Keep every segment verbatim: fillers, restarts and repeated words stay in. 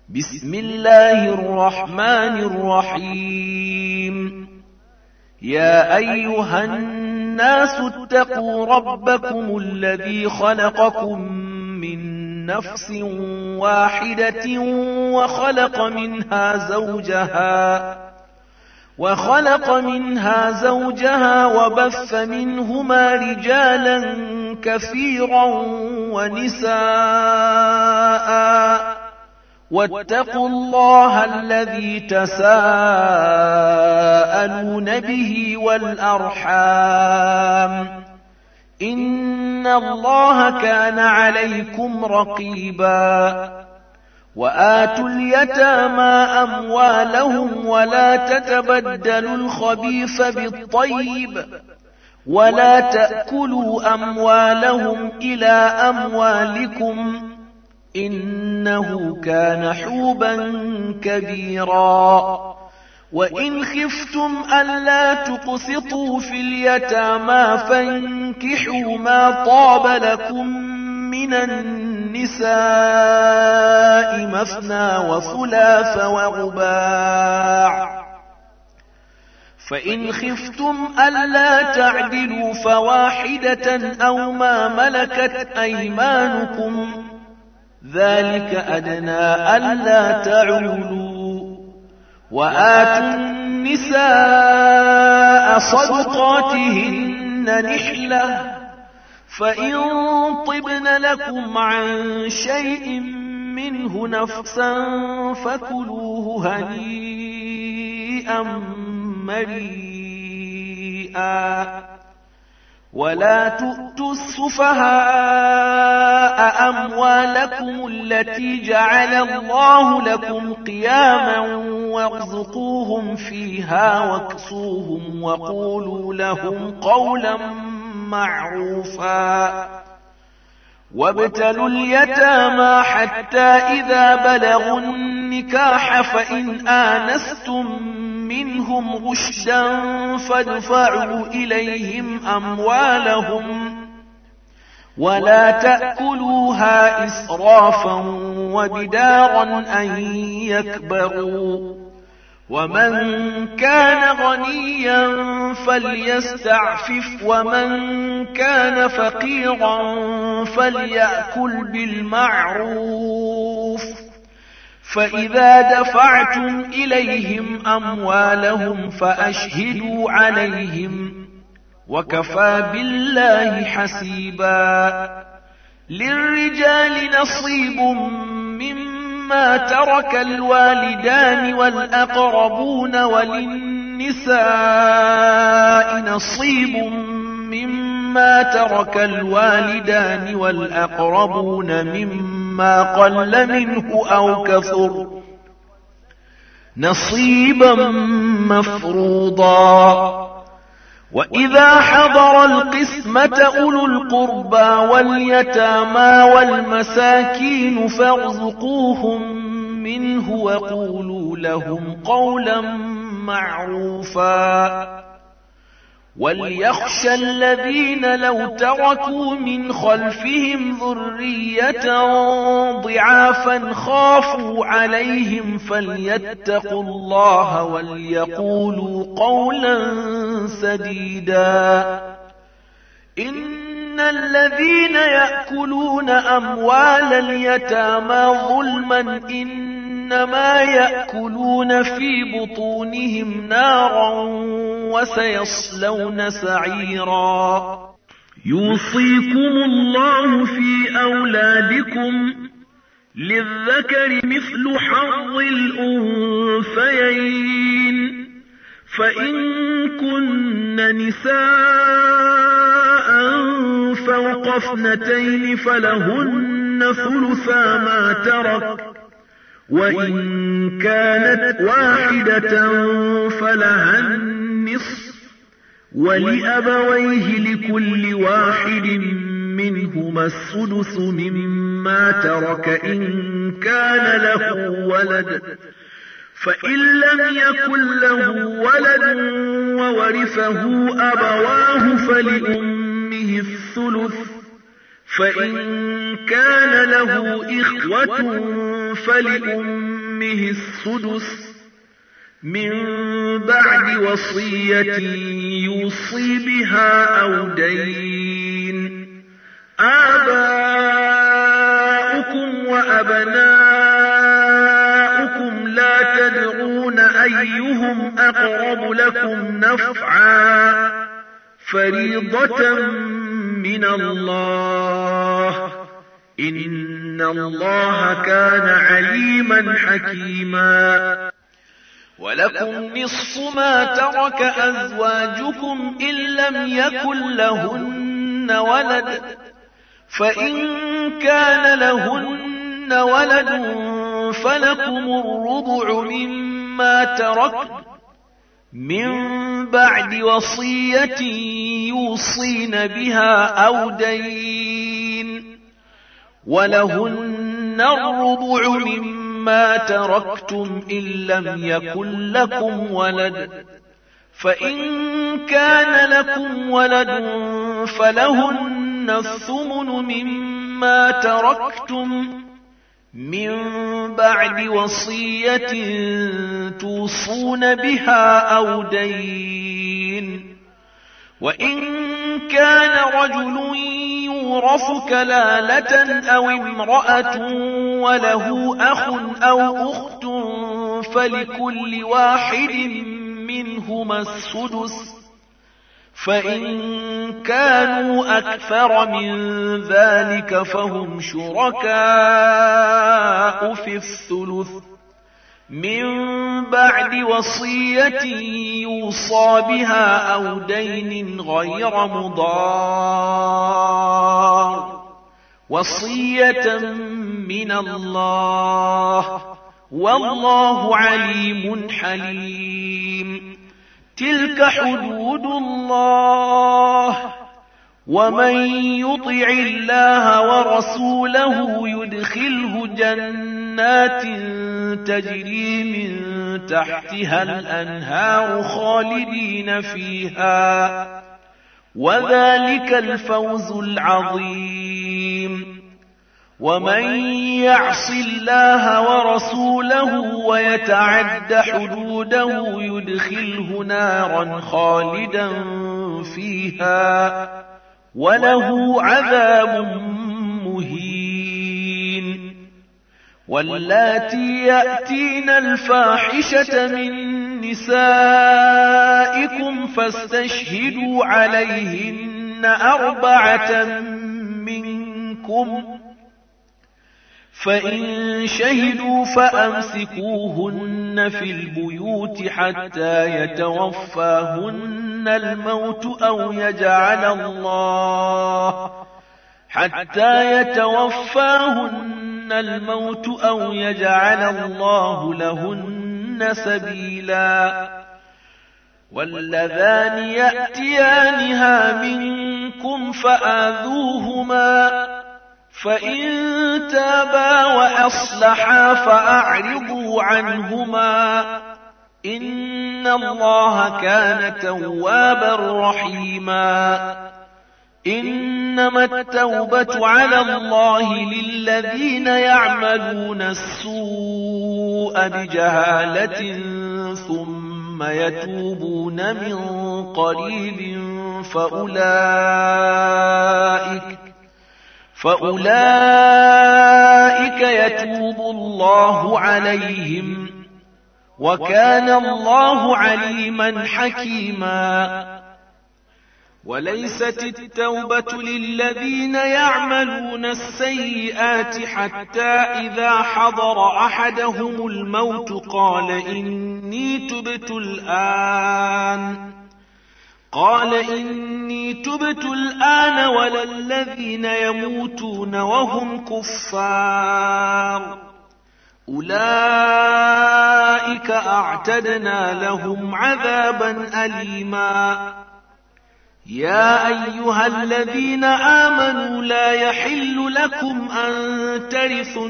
بسم الله الرحمن الرحيم. يا أيها الناس اتقوا ربكم الذي خلقكم من نفس واحدة وخلق منها زوجها وخلق منها زوجها وبث منهما رجالا كثيرا ونساء واتقوا الله الذي تساءلون به والأرحام إن الله كان عليكم رقيبا. وآتوا اليتامى أموالهم ولا تتبدلوا الخبيث بالطيب ولا تأكلوا أموالهم إلى أموالكم إنه كان حوبا كبيرا. وإن خفتم ألا تقسطوا في اليتامى فانكحوا ما طاب لكم من النساء مثنى وثلاث ورباع، فإن خفتم ألا تعدلوا فواحدة أو ما ملكت أيمانكم ذلك أدنى ألا تعولوا. وآتوا النساء صدقاتهن نحلة فإن طبن لكم عن شيء منه نفسا فكلوه هنيئا مريئا. ولا تؤتوا السفهاء أموالكم التي جعل الله لكم قياما وارزقوهم فيها واكسوهم وقولوا لهم قولا معروفا. وابتلوا اليتامى حتى إذا بلغوا النكاح فإن آنستم منهم رشدا فادفعوا إليهم أموالهم ولا تأكلوها إسرافا وبدارا أن يكبروا. ومن كان غنيا فليستعفف ومن كان فقيرا فليأكل بالمعروف. فإذا دفعتم إليهم أموالهم فأشهدوا عليهم وكفى بالله حسيبا. للرجال نصيب مما ترك الوالدان والأقربون وللنساء نصيب مما ترك الوالدان والأقربون مما قل منه أو كثر نصيبا مفروضا. وإذا حضر القسمة أولو القربى واليتامى والمساكين فارزقوهم منه وقولوا لهم قولا معروفا. وليخشى الذين لو تركوا من خلفهم ذرية ضعافا خافوا عليهم فليتقوا الله وليقولوا قولا سديدا. إن الذين يأكلون أموال اليتامى ظلما إنما يأكلون في بطونهم نارا وسيصلون سعيرا. يوصيكم الله في أولادكم للذكر مثل حظ الأنثيين فإن كن نساء فوق اثنتين فلهن ثلثا ما ترك وإن كانت واحدة فلها النصف ولأبويه لكل واحد منهما السدس مما ترك إن كان له ولد فإن لم يكن له ولد وورثه أبواه فلأمه الثلث فإن كان له إخوة فلأمه أمه السدس من بعد وصية يوصي بها أو دين. آباؤكم وأبناؤكم لا تدرون أيهم أقرب لكم نفعا فريضة من الله إن الله كان عليما حكيما. ولكم نصف ما ترك أزواجكم إن لم يكن لهن ولد، فإن كان لهن ولد فلكم الربع مما تركن من بعد وصية يوصين بها أو دين، ولهن الربع مما تركتم إن لم يكن لكم ولد، فإن كان لكم ولد فلهن الثمن مما تركتم من بعد وصية توصون بها أو دين. وإن كان رجل يورث كلالة أو امرأة وله أخ أو أخت فلكل واحد منهما السدس، فإن كانوا أكثر من ذلك فهم شركاء في الثلث من بعد وصية يوصى بها أو دين غير مضار، وصية من الله والله عليم حليم. تلك حدود الله، ومن يطع الله ورسوله يدخله جنات تجري من تحتها الأنهار خالدين فيها، وذلك الفوز العظيم. ومن يعص الله ورسوله ويتعد حدوده يدخله نارا خالدا فيها وله عذاب مهين. واللاتي يأتين الفاحشة من نسائكم فاستشهدوا عليهن أربعة منكم، فإن شهدوا فأمسكوهن في البيوت حتى يتوفاهن الموت أو يجعل الله حتى يتوفاهن الموت أو يجعل الله لهن سبيلا. واللذان يأتيانها منكم فآذوهما، فإن تابا وأصلحا فأعرضوا عنهما إن الله كان توابا رحيما. إنما التوبة على الله للذين يعملون السوء بجهالة ثم يتوبون من قريب فأولئك فأولئك يتوب الله عليهم، وكان الله عليما حكيما. وليست التوبة للذين يعملون السيئات حتى إذا حضر أحدهم الموت قال إني تبت الآن قال إني تبت الآن ولا الذين يموتون وهم كفار أولئك أعتدنا لهم عذابا أليما. يا أيها الذين آمنوا لا يحل لكم أن ترثوا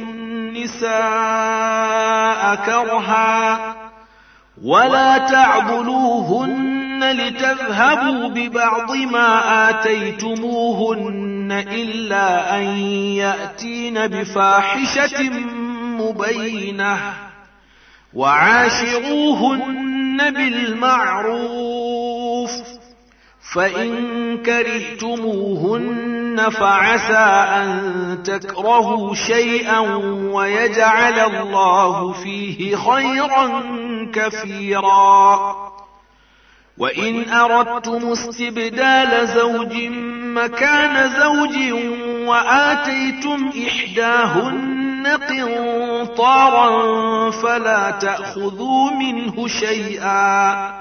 النساء كرها ولا تعضلوهن لتذهبوا ببعض ما آتيتموهن إلا أن يأتين بفاحشة مبينة وعاشروهن بالمعروف فإن كرهتموهن فعسى أن تكرهوا شيئا ويجعل الله فيه خيرا كثيرا وإن أردتم استبدال زوج مكان زوج وآتيتم إحداهن قنطارا فلا تأخذوا منه شيئا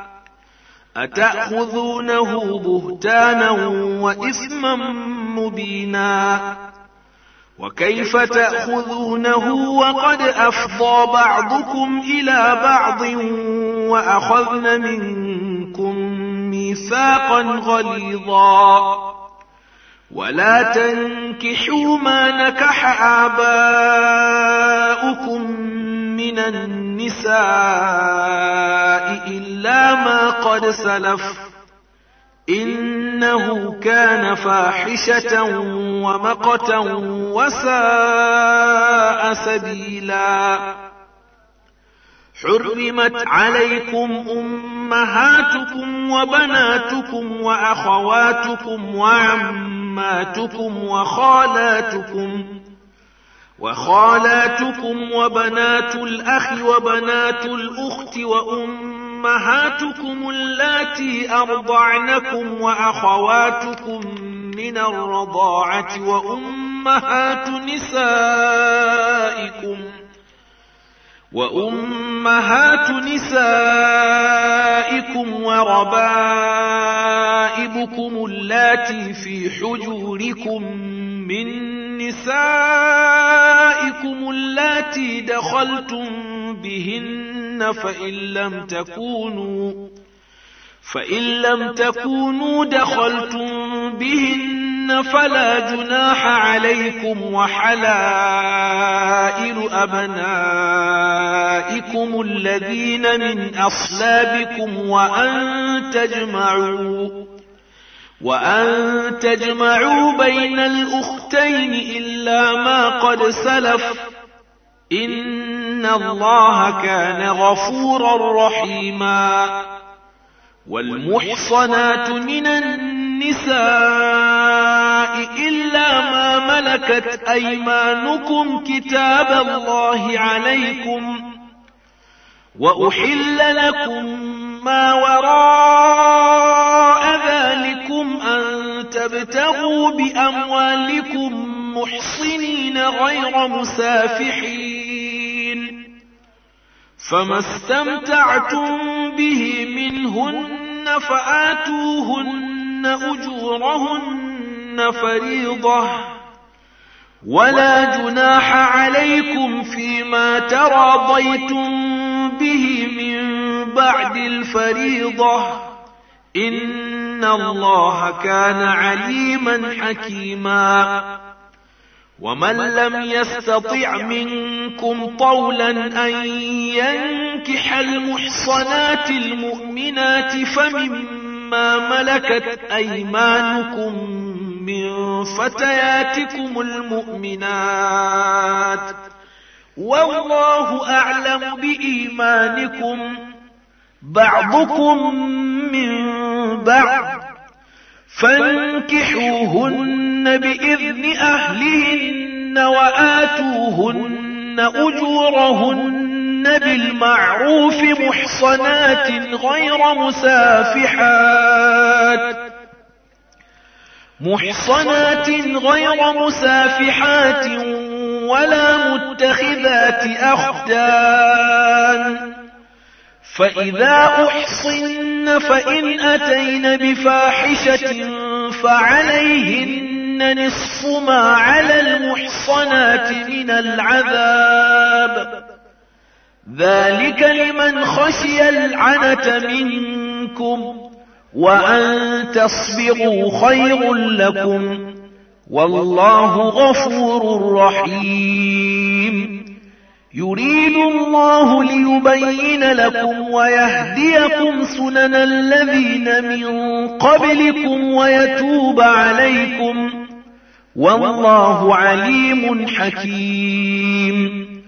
أتأخذونه بهتانا وإثما مبينا وكيف تأخذونه وقد أفضى بعضكم إلى بعض وأخذن منكم ميثاقا غليظا ولا تنكحوا ما نكح آباؤكم من النساء إلا ما قد سلف إنه كان فاحشة ومقتا وساء سبيلا حرمت عليكم أمهاتكم وبناتكم وأخواتكم وعماتكم وخالاتكم وخالاتكم وبنات الأخ وبنات الأخت وأمهاتكم اللاتي أرضعنكم وأخواتكم من الرضاعة وأمهات نسائكم وأمهات نسائكم وربائبكم اللاتي في حجوركم من نسائكم اللاتي دخلتم بهن فإن لم تكونوا فإن لم تكونوا دخلتم بهن فلا جناح عليكم وحلائل أبنائكم الذين من أصلابكم وأن تجمعوا وأن تجمعوا بين الأختين إلا ما قد سلف إن الله كان غفورا رحيما والمحصنات من النساء إلا ما ملكت أيمانكم كتاب الله عليكم وأحل لكم ما وراء ذلكم أن تبتغوا بأموالكم محصنين غير مسافحين فما استمتعتم به منهن فآتوهن أجورهن فريضة ولا جناح عليكم فيما تراضيتم به من بعد الفريضة إن الله كان عليما حكيما ومن لم يستطع منكم طولا أن ينكح المحصنات المؤمنات فمما ملكت أيمانكم من فتياتكم المؤمنات والله أعلم بإيمانكم بعضكم من بعض فانكحوهن بإذن أهلهن وآتوهن أجورهن بالمعروف محصنات غير مسافحات محصنات غير مسافحات ولا متخذات أخدان فإذا أحصن فإن أتين بفاحشة فعليهن نصف ما على المحصنات من العذاب ذلك لمن خشي العنة منكم وأن تصبروا خير لكم والله غفور رحيم يريد الله ليبين لكم ويهديكم سنن الذين من قبلكم ويتوب عليكم والله عليم حكيم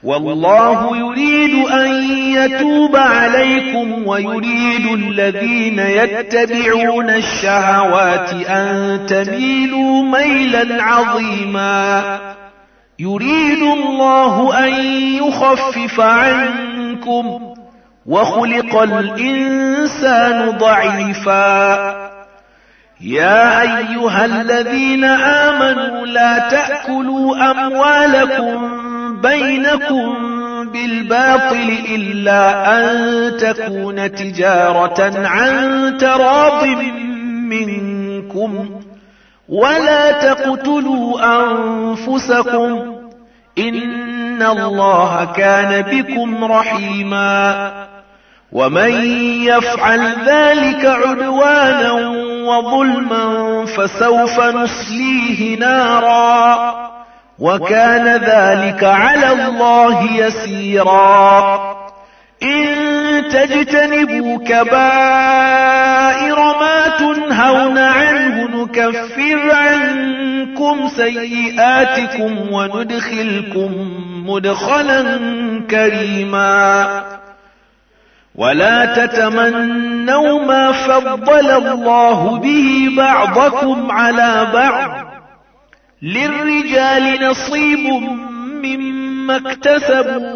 والله يريد أن يتوب عليكم ويريد الذين يتبعون الشهوات أن تميلوا ميلا عظيما يريد الله أن يخفف عنكم وخلق الإنسان ضعيفا يا أيها الذين آمنوا لا تأكلوا أموالكم بينكم بالباطل إلا أن تكون تجارة عن تراض منكم ولا تقتلوا أنفسكم إن الله كان بكم رحيما ومن يفعل ذلك عدوانا وظلما فسوف نصليه نارا وكان ذلك على الله يسيرا إن تجتنبوا كبائر ما تنهون عنه نكفر عنكم سيئاتكم وندخلكم مدخلا كريما ولا تتمنوا ما فضل الله به بعضكم على بعض للرجال نصيب مما اكتسبوا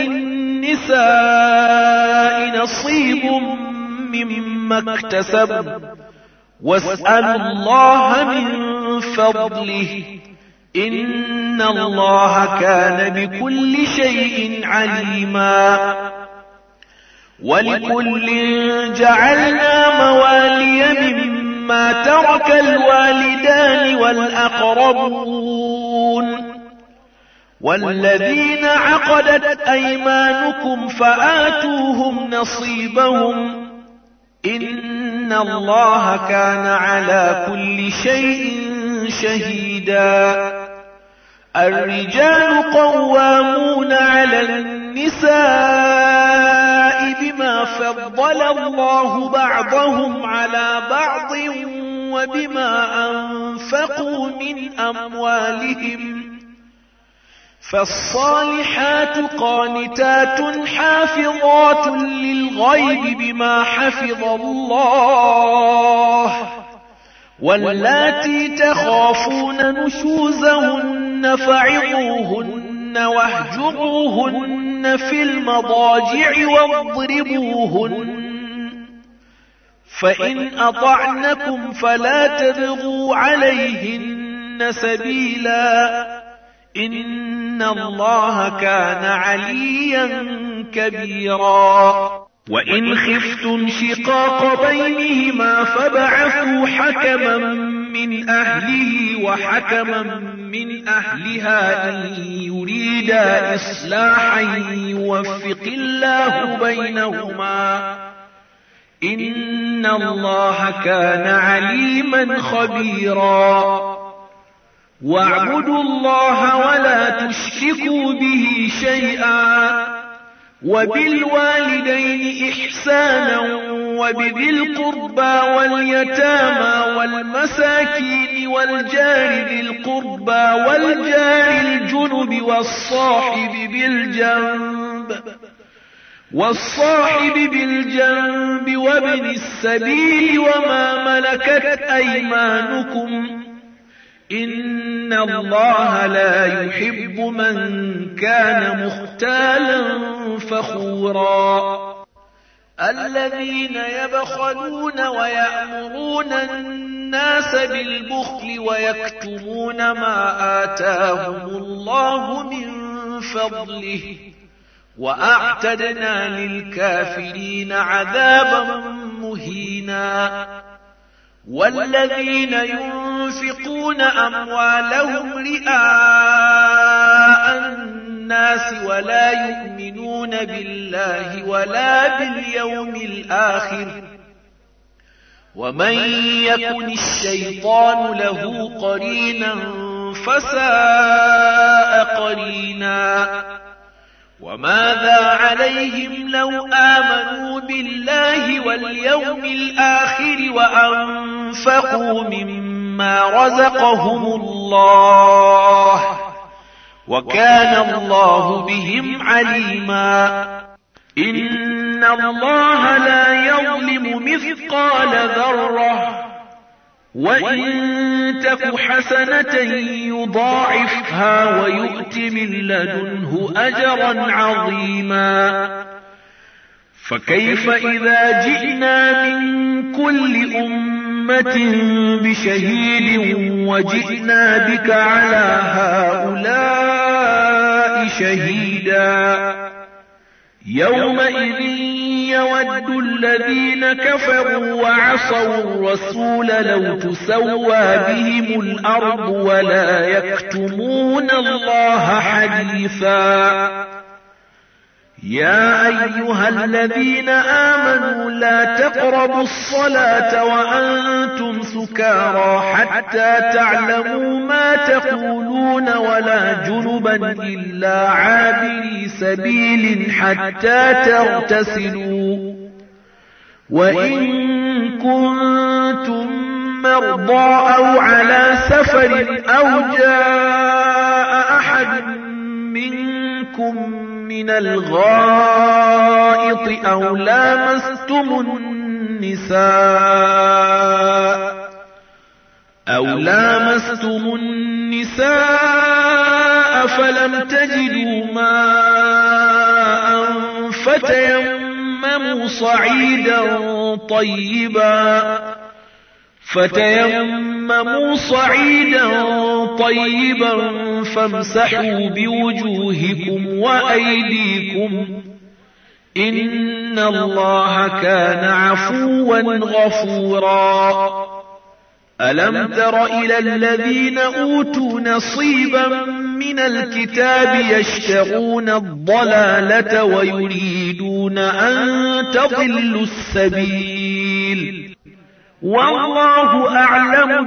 وللنساء نصيب مما اكتسبوا واسألوا الله من فضله إن الله كان بكل شيء عليما ولكل جعلنا موالي مما ترك الوالدان والأقربون والذين عقدت أيمانكم فآتوهم نصيبهم إن الله كان على كل شيء شهيدا الرجال قوامون على النساء بما فضل الله بعضهم على بعض وبما أنفقوا من أموالهم فالصالحات قانتات حافظات للغيب بما حفظ الله واللاتي تخافون نشوزهن فعظوهن واهجروهن في المضاجع واضربوهن فإن أطعنكم فلا تبغوا عليهن سبيلا إن الله كان عليا كبيرا وإن خفتم شقاق بينهما فبعثوا حكما من أهله وحكما من أهلها إن يريدا إصلاحا يوفق الله بينهما إن الله كان عليما خبيرا واعبدوا الله ولا تشركوا به شيئا وبالوالدين إحسانا وبذي القربى واليتامى والمساكين والجار ذي القربى والجار الجنب والصاحب بالجنب والصاحب بالجنب وابن السبيل وما ملكت أيمانكم إن الله لا يحب من كان مختالا فخورا الذين يبخلون ويأمرون الناس بالبخل ويكتمون ما آتاهم الله من فضله وأعتدنا للكافرين عذابا مهينا والذين ينفقون أموالهم رئاء الناس ولا يؤمنون بالله ولا باليوم الآخر ومن يكن الشيطان له قرينا فساء قرينا وماذا عليهم لو آمنوا بالله واليوم الآخر وأنفقوا مما رزقهم الله وكان الله بهم عليما. إن الله لا يظلم مثقال ذرة وإن تك حسنة يضاعفها ويؤت من لدنه أجرا عظيما. فكيف إذا جئنا من كل أمة بشهيد وجئنا بك على هؤلاء شهيدا. يومئذ يود الذين كفروا وعصوا الرسول لو تسوى بهم الأرض ولا يكتمون الله حديثا. يا أيها الذين آمنوا لا تقربوا الصلاة وأنتم سكارى حتى تعلموا ما تقولون ولا جنبا إلا عابري سبيل حتى تغتسلوا. وإن كنتم مرضى أو على سفر أو جاء أحد منكم من الغائط أو لامستم النساء أو لامستم النساء فلم تجدوا ماء فتيمموا صعيدا طيبا فتيمموا صعيدا طيبا فامسحوا بوجوهكم وأيديكم إن الله كان عفوا غفورا. ألم تر إلى الذين أوتوا نصيبا من الكتاب يشترون الضلالة ويريدون أن تضلوا السبيل والله أعلم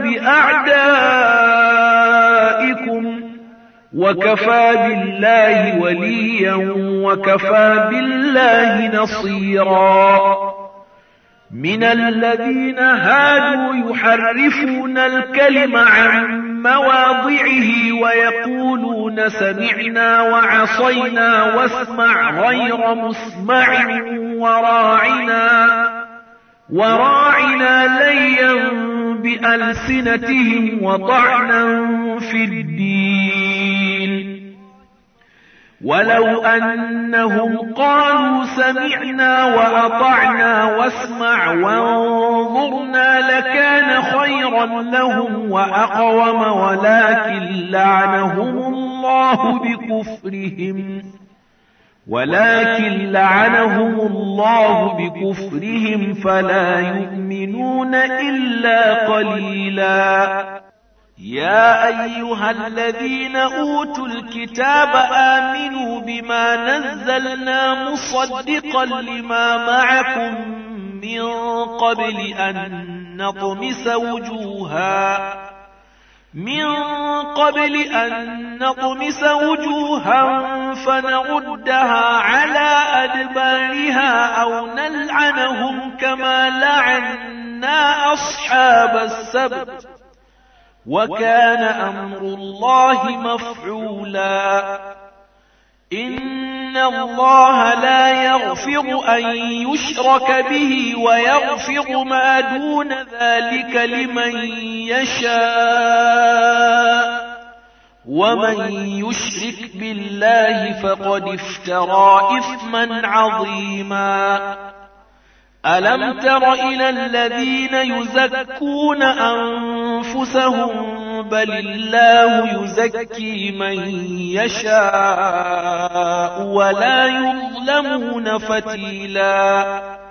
بأعدائكم وكفى بالله وليا وكفى بالله نصيرا. من الذين هادوا يحرفون الكلم عن مواضعه ويقولون سمعنا وعصينا واسمع غير مسمع وراعنا وراعنا ليا بألسنتهم وطعنا في الدين. ولو أنهم قالوا سمعنا وأطعنا واسمع وانظرنا لكان خيرا لهم وأقوم ولكن لعنهم الله بكفرهم ولكن لعنهم الله بكفرهم فلا يؤمنون إلا قليلا. يا أيها الذين أوتوا الكتاب آمنوا بما نزلنا مصدقا لما معكم من قبل أن نطمس وجوها من قبل أن نطمس وجوها فنردها على أدبارها أو نلعنهم كما لعنا أصحاب السبت وكان أمر الله مفعولا. إن الله لا يغفر أن يشرك به ويغفر ما دون ذلك لمن يشاء ومن يشرك بالله فقد افترى إثما عظيما. ألم تر إلى الذين يزكون أنفسهم بل الله يزكي من يشاء ولا يظلمون فتيلا.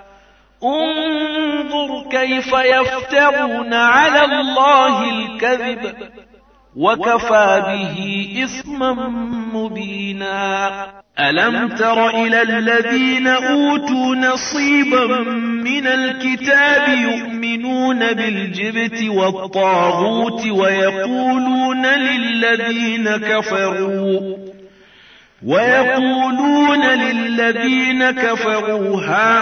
انظر كيف يفترون على الله الكذب وكفى به إثما مبينا. ألم تر إلى الذين أوتوا نصيبا من الكتاب يؤمنون بالجبت والطاغوت ويقولون للذين كفروا ويقولون للذين كفروا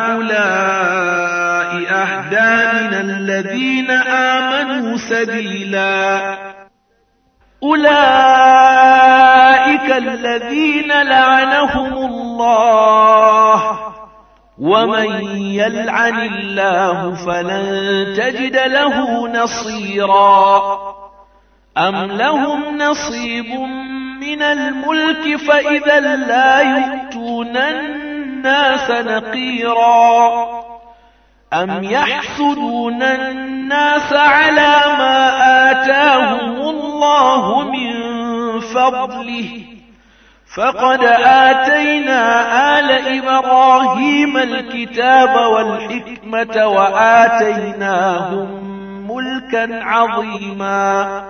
هؤلاء أهدى من الذين آمنوا سبيلا. أولئك أولئك الذين لعنهم الله ومن يلعن الله فلن تجد له نصيرا أم لهم نصيب من الملك فإذا لا يؤتون الناس نقيرا أم يحسدون الناس على ما آتاهم الله من فضله فقد آتينا آل إبراهيم الكتاب والحكمة وآتيناهم ملكا عظيما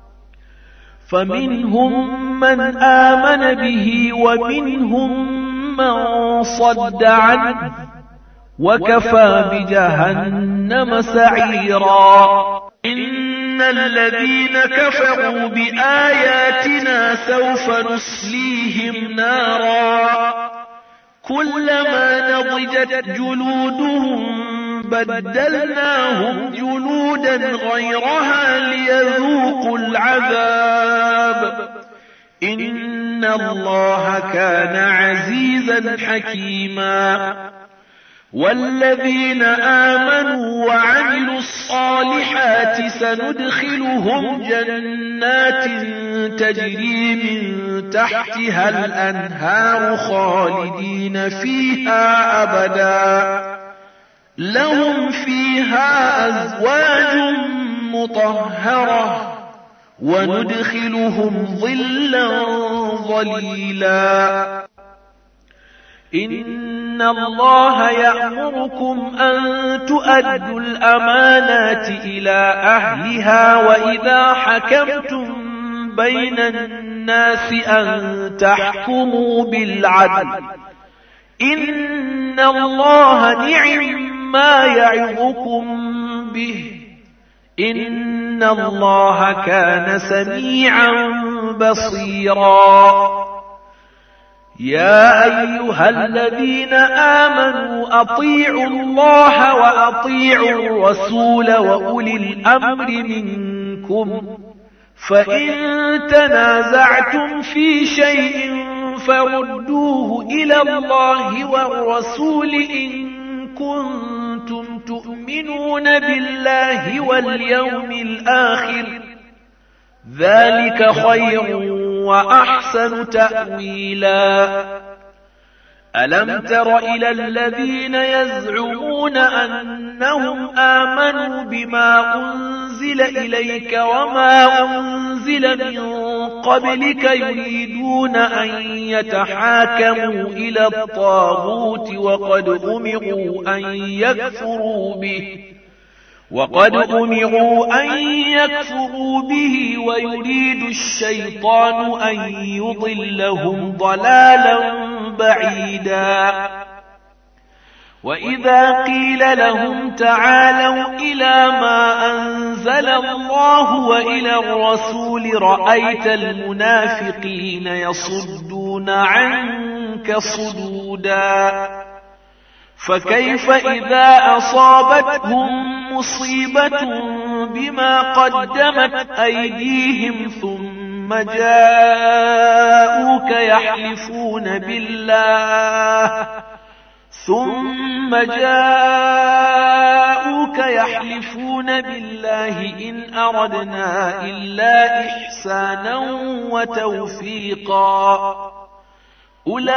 فمنهم من آمن به ومنهم من صد عنه وكفى بجهنم سعيرا إن الذين كفروا بآياتنا سوف نصليهم نارا كلما نضجت جلودهم بدلناهم جلودا غيرها ليذوقوا العذاب إن الله كان عزيزا حكيما والذين آمنوا وعملوا الصالحات سندخلهم جنات تجري من تحتها الأنهار خالدين فيها أبدا لهم فيها أزواج مطهرة وندخلهم ظلا ظليلا إن الله يأمركم أن تؤدوا الأمانات إلى أهلها وإذا حكمتم بين الناس أن تحكموا بالعدل إن الله نعم ما يعظكم به إن الله كان سميعا بصيرا يا أيها الذين آمنوا أطيعوا الله وأطيعوا الرسول وأولي الأمر منكم فإن تنازعتم في شيء فردوه إلى الله والرسول إن كنتم تؤمنون بالله واليوم الآخر ذلك خير وأحسن تأويلا ألم تر إلى الذين يزعمون أنهم آمنوا بما أنزل إليك وما أنزل من قبلك يريدون أن يتحاكموا إلى الطاغوت وقد أمروا أن يكفروا به وقد أمروا أن يكفروا به ويريد الشيطان أن يضلهم ضلالا بعيدا وإذا قيل لهم تعالوا إلى ما أنزل الله وإلى الرسول رأيت المنافقين يصدون عنك صدودا فكيف إذا أصابتهم مصيبة بما قدمت أيديهم ثم جاءوك يحلفون بالله ثم جاءوك يحلفون بالله إن أردنا إلا إحسانا وتوفيقا أولئك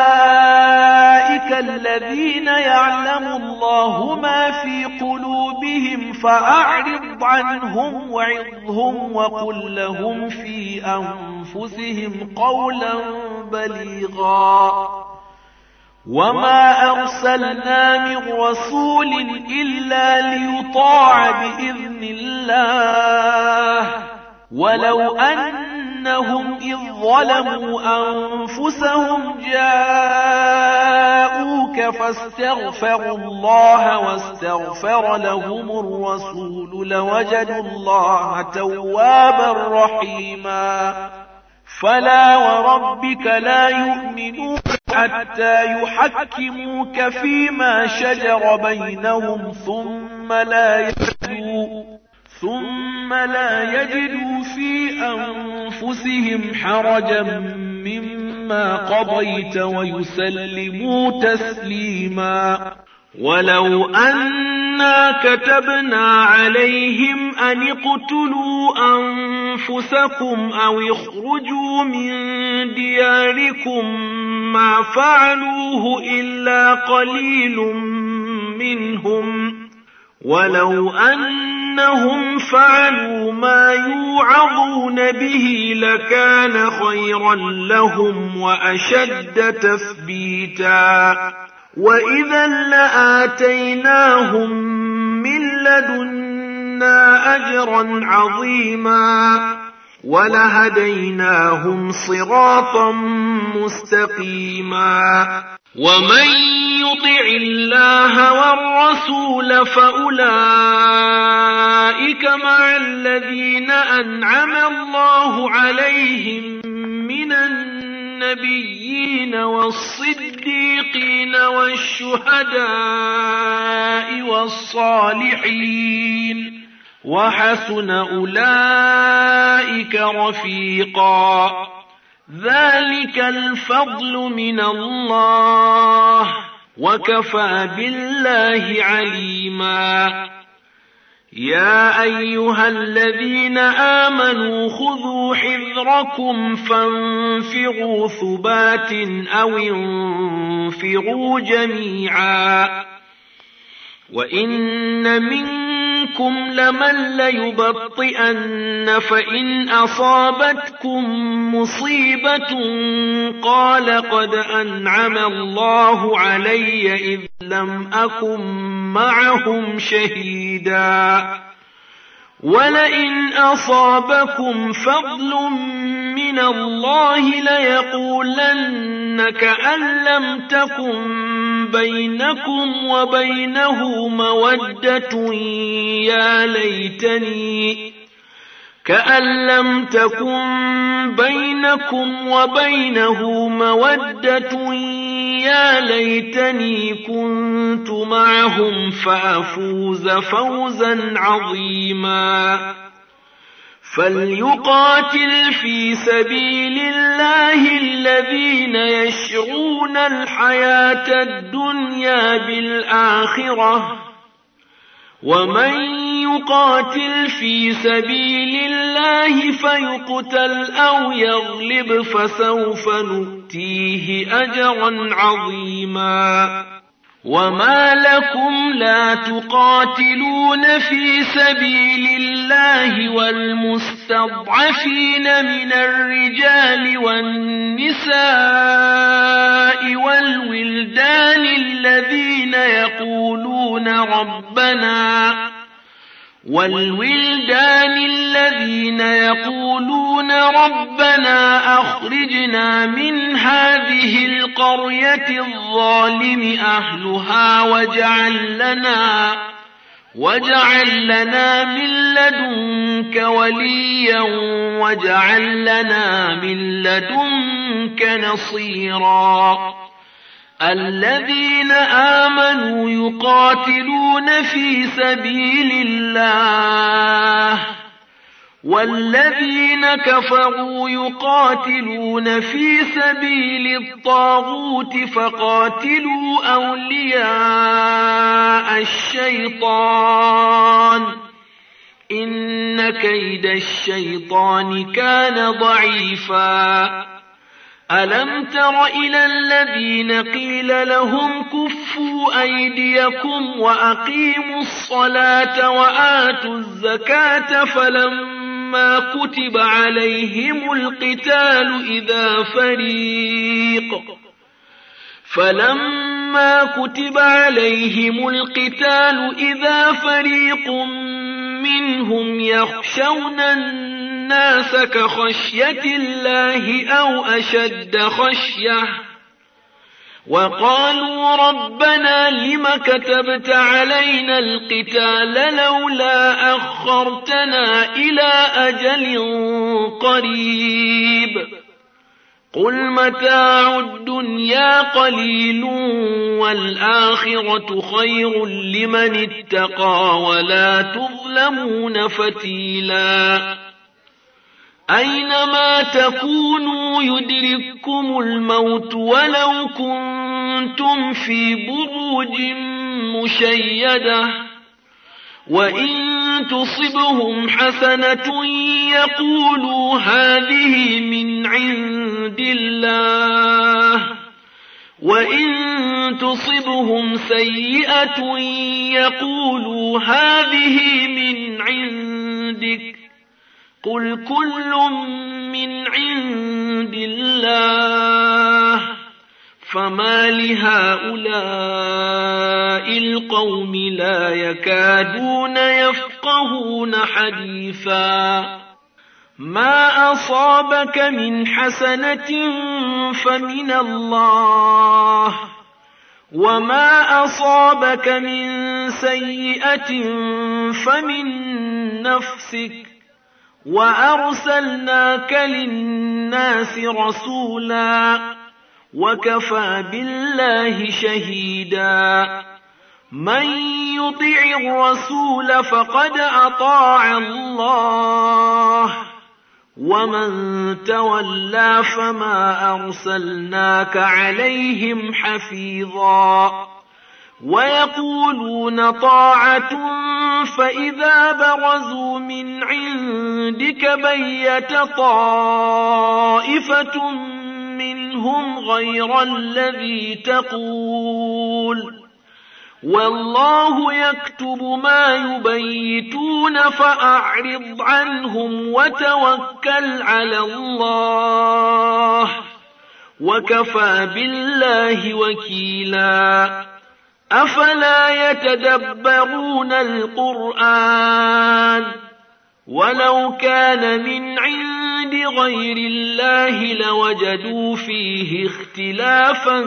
الذين يعلم الله ما في قلوبهم فأعرض عنهم وعظهم وقل لهم في أنفسهم قولا بليغا وما أرسلنا من رسول إلا ليطاع بإذن الله ولو أنهم إذ ظلموا أنفسهم جاءوك فاستغفروا الله واستغفر لهم الرسول لوجدوا الله توابا رحيما فلا وربك لا يؤمنون حتى يحكموك فيما شجر بينهم ثم لا يجدوا ثم لا يجدوا في أنفسهم حرجا مما قضيت ويسلموا تسليما. ولو أنا كتبنا عليهم أن اقتلوا أنفسكم أو اخرجوا من دياركم ما فعلوه إلا قليل منهم، ولو أنهم فعلوا ما يوعظون به لكان خيرا لهم وأشد تثبيتا، وإذا لآتيناهم من لدنا أجرا عظيما ولهديناهم صراطا مستقيما. ومن يطع الله والرسول فأولئك مع الذين أنعم الله عليهم من النبيين والصديقين والشهداء والصالحين وحسن أولئك رفيقا. ذلك الفضل من الله وكفى بالله عليما. يا أيها الذين آمنوا خذوا حذركم فانفروا ثبات أو انفروا جميعا. وإن منكم لمن ليبطئن فإن أصابتكم مصيبة قال قد أنعم الله علي إذ لم أكن معهم شهيدا. ولئن أصابكم فضل من الله ليقولن كأن لم تكن بينكم وبينه مودة يا ليتني كأن لم تكن بينكم وبينه مودة يا ليتني كنت معهم فأفوز فوزا عظيما. فليقاتل في سبيل الله الذين يشرون الحياة الدنيا بالآخرة، ومن يقاتل في سبيل الله فيقتل أو يغلب فسوف نؤتيه أجرا عظيما. وما لكم لا تقاتلون في سبيل الله والمستضعفين من الرجال والنساء والولدان الذين يقولون ربنا والولدان الذين يقولون ربنا أخرجنا من هذه القرية الظالم أهلها واجعل لنا واجعل لنا من لدنك وليا واجعل لنا من لدنك نصيرا. الذين آمنوا يقاتلون في سبيل الله والذين كفروا يقاتلون في سبيل الطاغوت فقاتلوا أولياء الشيطان إن كيد الشيطان كان ضعيفا. ألم تر إلى الذين قيل لهم كفوا أيديكم وأقيموا الصلاة وآتوا الزكاة فلما كتب عليهم القتال إذا فريق فلما كتب عليهم القتال إذا فريق منهم يخشون الناس كخشية الله أو أشد خشية وقالوا ربنا لم كتبت علينا القتال لولا أخرتنا إلى أجل قريب قل متاع الدنيا قليل والآخرة خير لمن اتقى ولا تظلمون فتيلا أينما تكونوا يدرككم الموت ولو كنتم في بروج مشيدة وإن تصبهم حسنة يقولوا هذه من عند الله وإن تصبهم سيئة يقولوا هذه من عندك قل كل من عند الله فما لهؤلاء القوم لا يكادون يفقهون حديثا ما أصابك من حسنة فمن الله وما أصابك من سيئة فمن نفسك وأرسلناك للناس رسولا وكفى بالله شهيدا من يطع الرسول فقد أطاع الله ومن تولى فما أرسلناك عليهم حفيظا ويقولون طاعة فإذا برزوا من عندك بيت طائفة منهم غير الذي تقول والله يكتب ما يبيتون فأعرض عنهم وتوكل على الله وكفى بالله وكيلا أفلا يتدبرون القرآن ولو كان من عند غير الله لوجدوا فيه اختلافا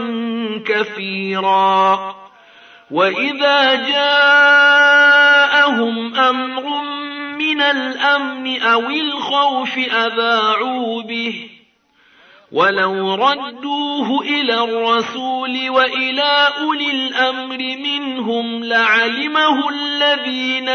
كثيرا وإذا جاءهم أمر من الأمن أو الخوف أذاعوا به ولو ردوه إلى الرسول وإلى أولي الأمر منهم لعلمه الذين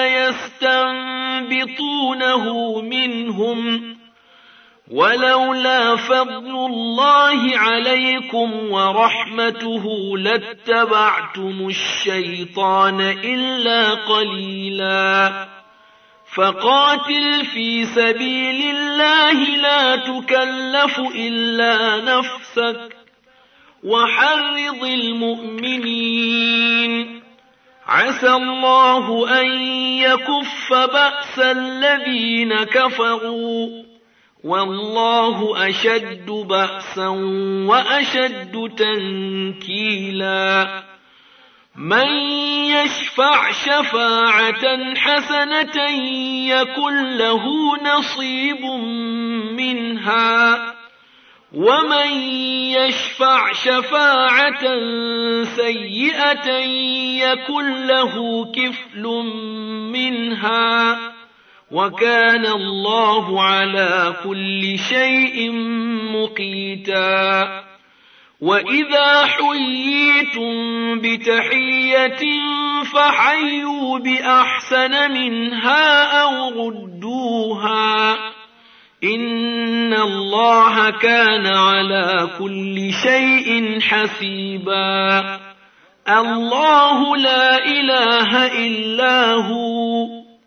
يستنبطونه منهم ولولا فضل الله عليكم ورحمته لاتبعتم الشيطان إلا قليلا فقاتل في سبيل الله لا تكلف إلا نفسك وحرض المؤمنين عسى الله أن يكف بأس الذين كفروا والله أشد بأسا وأشد تنكيلا من يشفع شفاعة حسنة يكن له نصيب منها ومن يشفع شفاعة سيئة يكن له كفل منها وكان الله على كل شيء مقيتا وإذا حييتم بتحية فحيوا بأحسن منها أو ردوها إن الله كان على كل شيء حسيبا الله لا إله إلا هو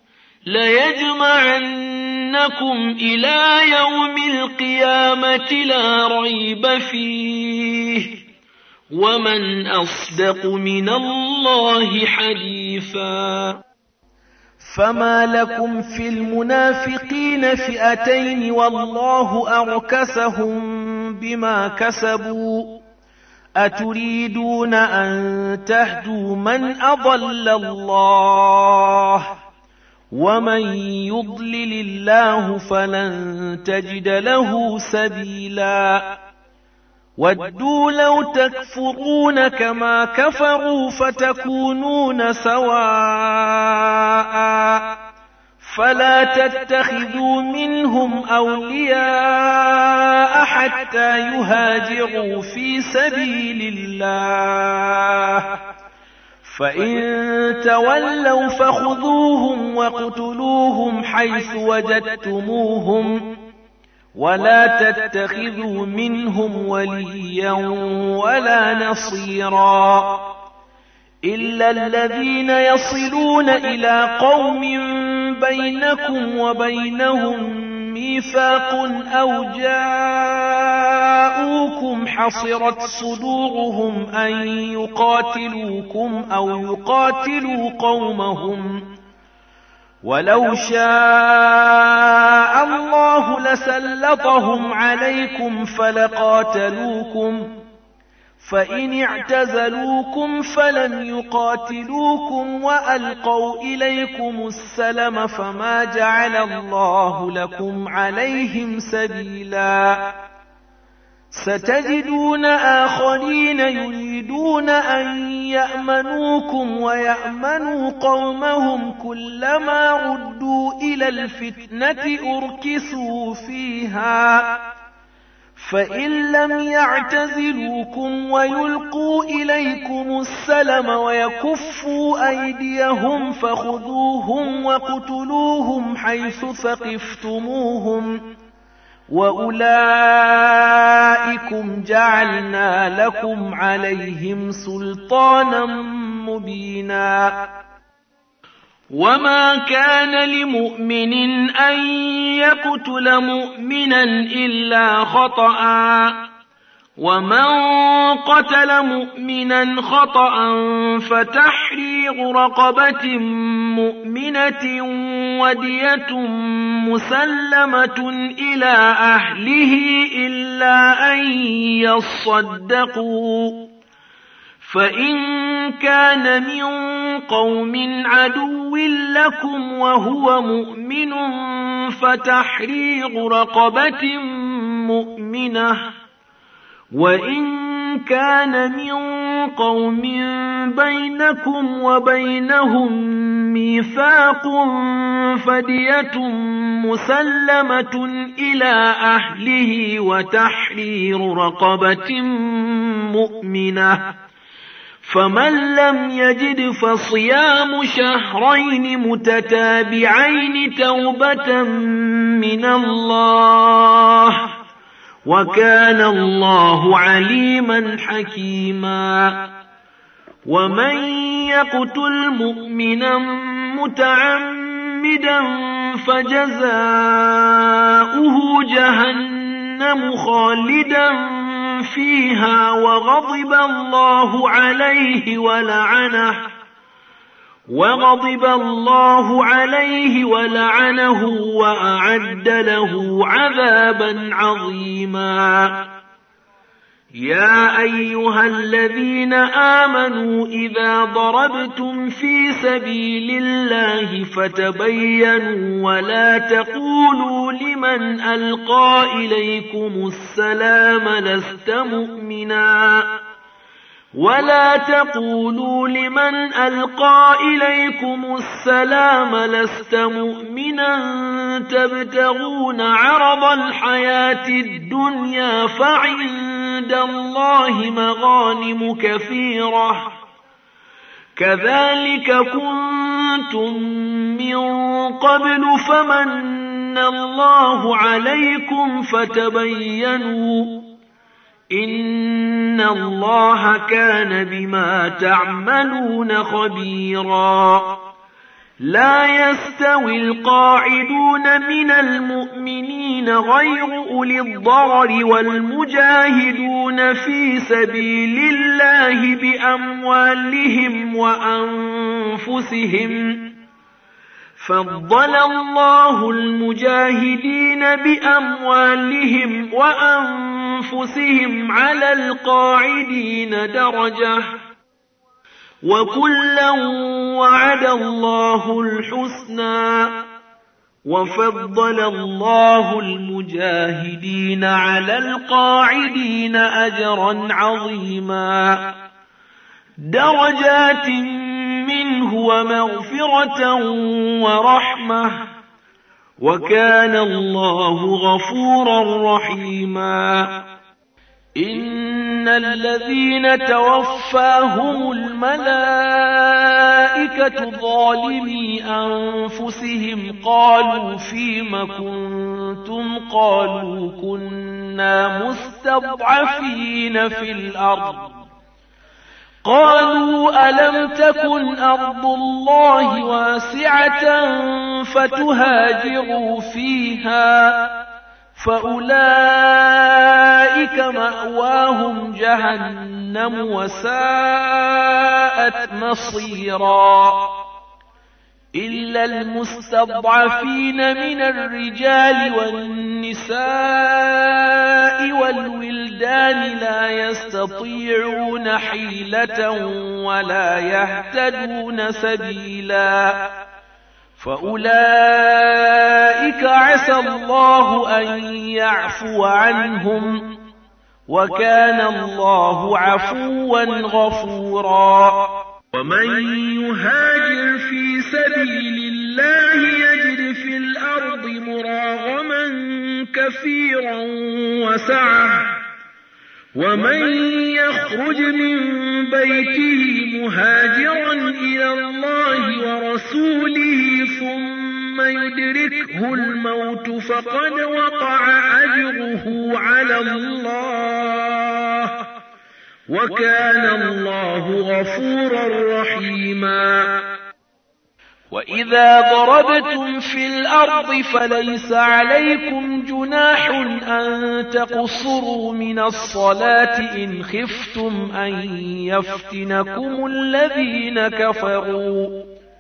ليجمعنكم إلى يوم القيامة لا ريب فيه ومن أصدق من الله حديثا فما لكم في المنافقين فئتين والله أركسهم بما كسبوا أتريدون أن تهدوا من أضل الله ومن يضلل الله فلن تجد له سبيلا ودوا لو تكفرون كما كفروا فتكونون سواء فلا تتخذوا منهم أولياء حتى يهاجروا في سبيل الله، فإن تولوا فخذوهم وَاقْتُلُوهُمْ حيث وجدتموهم، ولا تتخذوا منهم وليا ولا نصيرا إلا الذين يصلون إلى قوم بينكم وبينهم ميثاق أو جاءوكم حصرت صدورهم أن يقاتلوكم أو يقاتلوا قومهم، ولو شاء الله لسلطهم عليكم فلقاتلوكم، فإن اعتزلوكم فلم يقاتلوكم وألقوا إليكم السلم فما جعل الله لكم عليهم سبيلا. ستجدون آخرين يريدون أن يأمنوكم ويأمنوا قومهم، كلما ردوا إلى الفتنة أركسوا فيها، فإن لم يعتزلوكم ويلقوا إليكم السلم ويكفوا أيديهم فخذوهم وَاقْتُلُوهُمْ حيث ثقفتموهم، وأولئكم جعلنا لكم عليهم سلطانا مبينا. وما كان لمؤمن أن يقتل مؤمنا إلا خطأ، ومن قتل مؤمنا خطأ فتحرير رقبة مؤمنة ودية مسلمة إلى أهله إلا أن يصدقوا، فإن كان من قوم عدو لكم وهو مؤمن فتحرير رقبة مؤمنة، وإن كان من قوم بينكم وبينهم ميثاق فدية مسلمة إلى أهله وتحرير رقبة مؤمنة، فمن لم يجد فصيام شهرين متتابعين توبة من الله، وكان الله عليما حكيما. ومن يقتل مؤمنا متعمدا فجزاؤه جهنم خالدا فيها وغضب الله عليه ولعنه وغضب الله عليه ولعنه وأعد له عذابا عظيما. يا أيها الذين آمنوا إذا ضربتم في سبيل الله فتبينوا ولا تقولوا لمن ألقى إليكم السلام لست مؤمنا ولا تقولوا لمن ألقى إليكم السلام لست مؤمنا تبتغون عرض الحياة الدنيا فعند الله مغانم كثيرة كذلك كنتم من قبل فمن الله عليكم فتبينوا إن الله كان بما تعملون خبيرا. لا يستوي القاعدون من المؤمنين غير أولي الضرر والمجاهدون في سبيل الله بأموالهم وأنفسهم، فضل الله المجاهدين بأموالهم وأنفسهم على القاعدين درجة، وكلا وعد الله الحسنى، وفضل الله المجاهدين على القاعدين أجرا عظيما. درجات منه ومغفرة ورحمة وكان الله غفورا رحيما. إن الذين توفاهم الملائكة ظالمي أنفسهم قالوا فيم كنتم قالوا كنا مستضعفين في الأرض قالوا ألم تكن أرض الله واسعة فتهاجروا فيها فأولئك مأواهم جهنم وساءت مصيرا. إلا المستضعفين من الرجال والنساء والولدان لا يستطيعون حيلة ولا يهتدون سبيلا فأولئك عسى الله أن يعفو عنهم وكان الله عفوا غفورا. ومن يهاجر في سبيل الله يجد في الأرض مراغما كثيرا وسعة ومن يخرج من بيته مهاجرا إلى الله ورسوله ثم يدركه الموت فقد وقع أجره على الله وكان الله غفورا رحيما. وإذا ضربتم في الأرض فليس عليكم جناح أن تقصروا من الصلاة إن خفتم أن يفتنكم الذين كفروا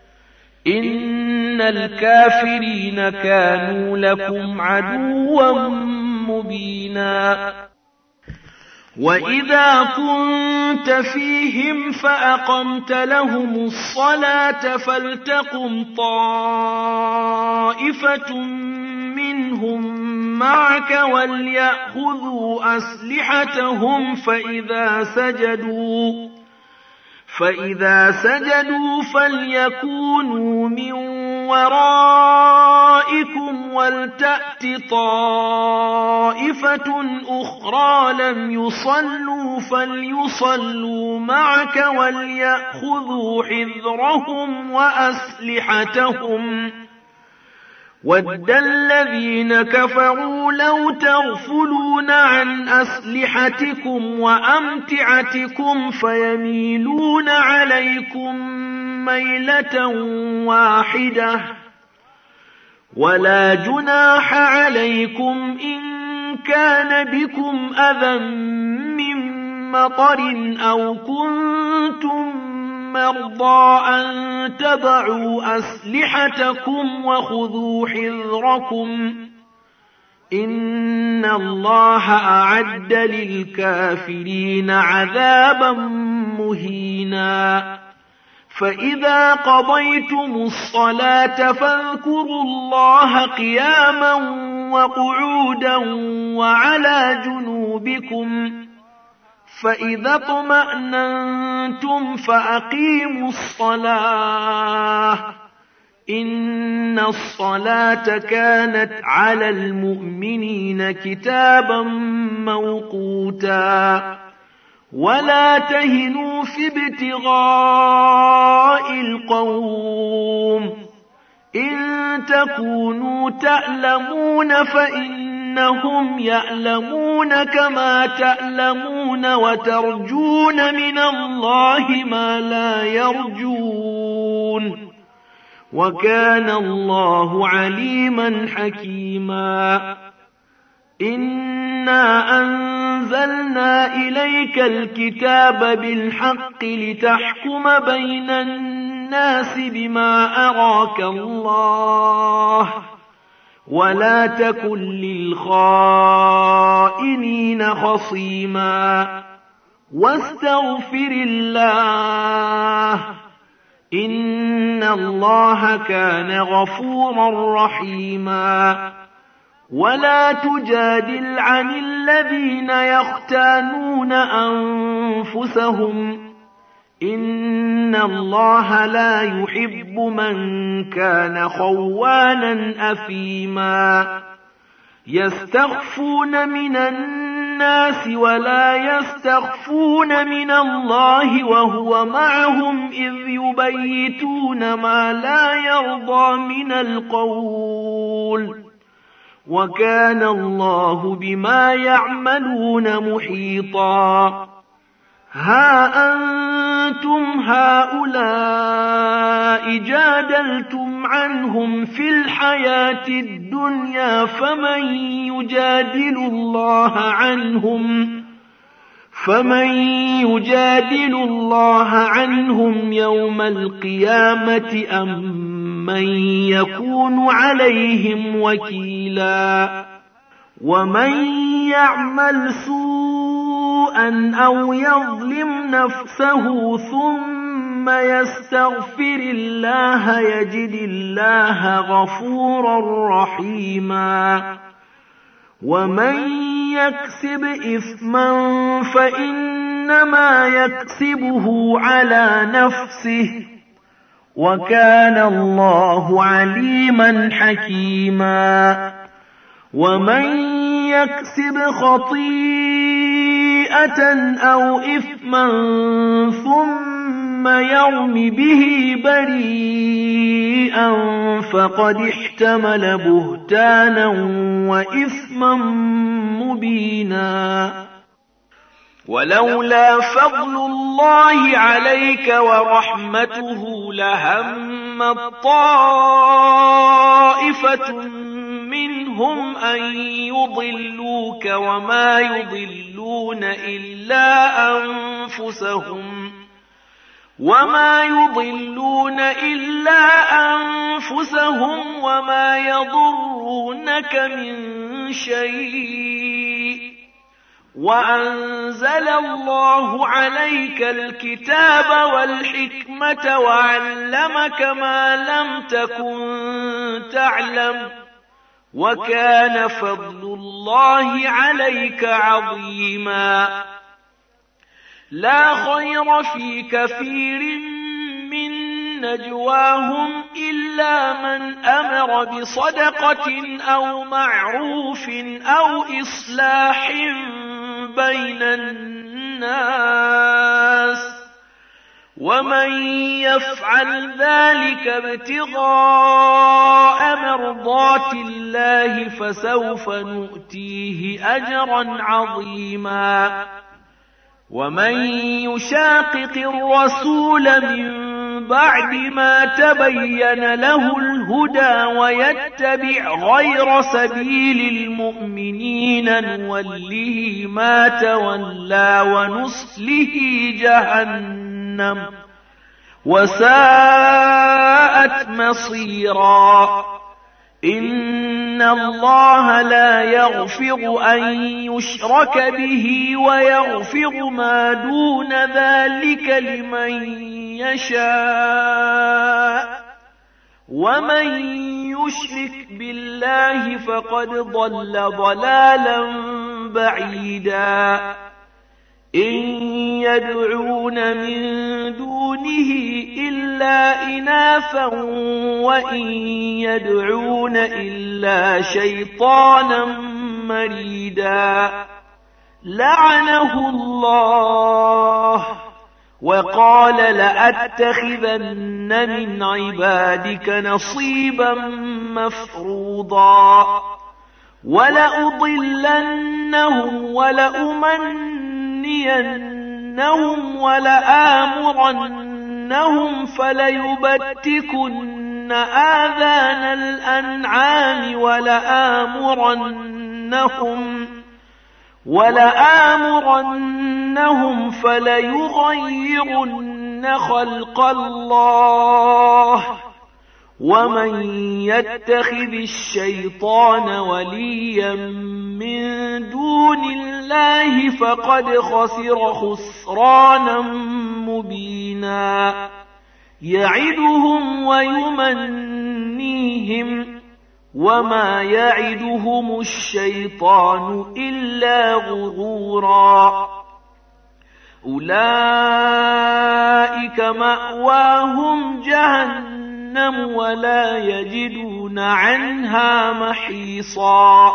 إن الكافرين كانوا لكم عدوا مبينا. وإذا كنت فيهم فأقمت لهم الصلاة فلتقم طائفة منهم معك وليأخذوا أسلحتهم فإذا سجدوا فإذا سجدوا فليكونوا من ورائكم ولتأت طائفة أخرى لم يصلوا فليصلوا معك وليأخذوا حذرهم وأسلحتهم ود الذين كفروا لو تغفلون عن أسلحتكم وأمتعتكم فيميلون عليكم ميلة واحدة ولا جناح عليكم إن كان بكم أذى من مطر أو كنتم مرضى أن تضعوا أسلحتكم وخذوا حذركم إن الله أعد للكافرين عذابا مهينا. فإذا قضيتم الصلاة فاذكروا الله قياما وقعودا وعلى جنوبكم فإذا اطمأننتم فأقيموا الصلاة إن الصلاة كانت على المؤمنين كتابا موقوتا. ولا تهنوا في ابتغاء القوم إن تكونوا تألمون فإنهم يألمون كما تألمون وترجون من الله ما لا يرجون وكان الله عليما حكيما. إنا أنزلنا إليك الكتاب بالحق لتحكم بين الناس بما أراك الله ولا تكن للخائنين خصيما واستغفر الله إن الله كان غفورا رحيما. ولا تجادل عن الذين يختانون أنفسهم إن إن الله لا يحب من كان خوانا أثيما يستخفون من الناس ولا يستخفون من الله وهو معهم إذ يبيتون ما لا يرضى من القول وكان الله بما يعملون محيطا ها أنتم هؤلاء جادلتم عنهم في الحياة الدنيا فمن يجادل الله عنهم فمن يجادل الله عنهم يوم القيامة أم من يكون عليهم وكيلا ومن يعمل سوءا أو يظلم نفسه ثم يستغفر الله يجد الله غفورا رحيما ومن يكسب إثما فإنما يكسبه على نفسه وكان الله عليما حكيما ومن يكسب خطيئة أو إثما ثم يرم به بريئا فقد احتمل بهتانا وإثما مبينا ولولا فضل الله عليك ورحمته لهم طائفة منهم أن يضلوك وما يضلون إلا أنفسهم وما يضلون إلا أنفسهم وما يضرونك من شيء وأنزل الله عليك الكتاب والحكمة وعلمك ما لم تكن تعلم وكان فضل الله عليك عظيما لا خير في كثير من نجواهم إلا من أمر بصدقة أو معروف أو إصلاح بين الناس ومن يفعل ذلك ابتغاء مرضات الله فسوف نؤتيه أجرا عظيما ومن يشاقق الرسول من بعد ما تبين له الهدى ويتبع غير سبيل المؤمنين نوله ما تولى ونصله جهنم وساءت مصيرا إن الله لا يغفر أن يشرك به ويغفر ما دون ذلك لمن يشاء ومن يشرك بالله فقد ضل ضلالا بعيدا إن يدعون من دونه إلا إناثا وإن يدعون إلا شيطانا مريدا لعنه الله وقال لأتخذن من عبادك نصيبا مفروضا ولأضلنهم ولأمنينهم ولآمرنهم فليبتكن آذان الأنعام ولآمرنهم ولآمرنهم فليغيرن خلق الله ومن يتخذ الشيطان وليا من دون الله فقد خسر خسرانا مبينا يعدهم ويمنيهم وما يعدهم الشيطان إلا غرورا أولئك مأواهم جهنم ولا يجدون عنها محيصا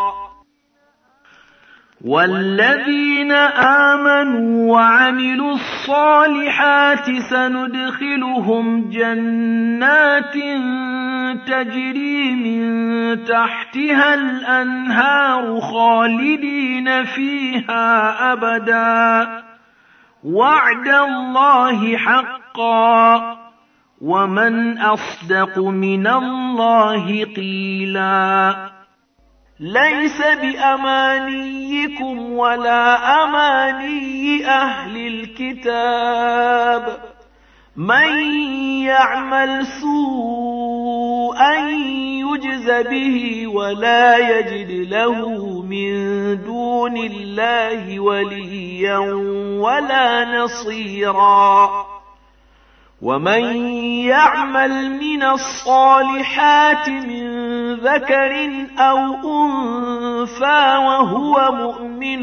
والذين آمنوا وعملوا الصالحات سندخلهم جنات تجري من تحتها الأنهار خالدين فيها أبدا وعد الله حقا ومن أصدق من الله قيلا ليس بأمانيكم ولا أماني أهل الكتاب من يعمل سوءا يجز به ولا يجد له من دون الله وليا ولا نصيرا ومن يعمل من الصالحات من ذكر أو أنثى وهو مؤمن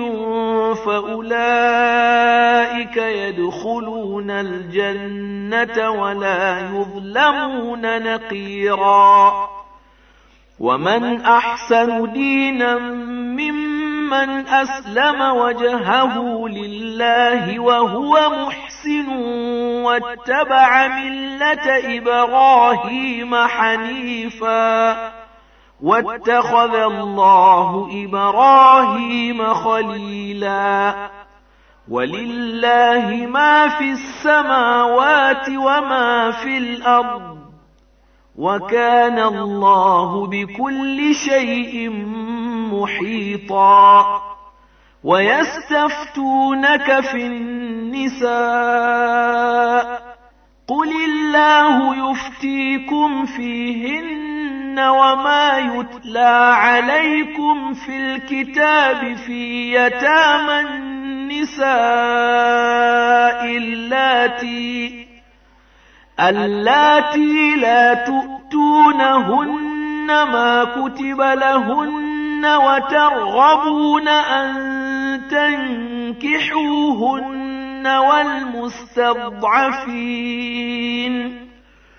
فأولئك يدخلون الجنة ولا يظلمون نقيرا ومن أحسن دينا ممن أسلم وجهه لله وهو محسن واتبع ملة إبراهيم حنيفا واتخذ الله إبراهيم خليلا ولله ما في السماوات وما في الأرض وكان الله بكل شيء محيطا ويستفتونك في النساء قل الله يفتيكم فيهن وما يتلى عليكم في الكتاب في يتامى النساء اللاتي اللاتي لا تؤتونهن ما كتب لهن وترغبون أن تنكحوهن والمستضعفين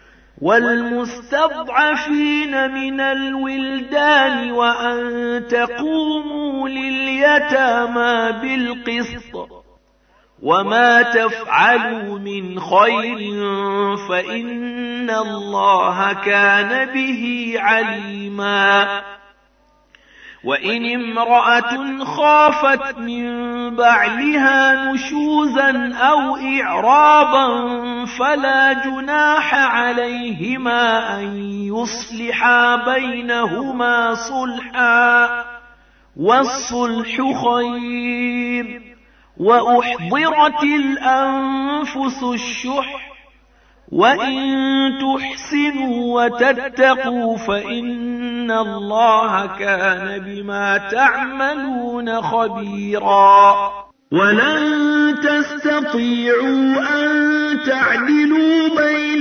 والمستضعفين من الولدان وأن تقوموا لليتامى بالقسط وما تفعلوا من خير فإن الله كان به عليما وإن امرأة خافت من بعلها نشوزا أو إعراضا فلا جناح عليهما أن يصلحا بينهما صلحا والصلح خير وأحضرت الأنفس الشح وإن تحسنوا وتتقوا فإن الله كان بما تعملون خبيرا ولن تستطيعوا أن تعدلوا بين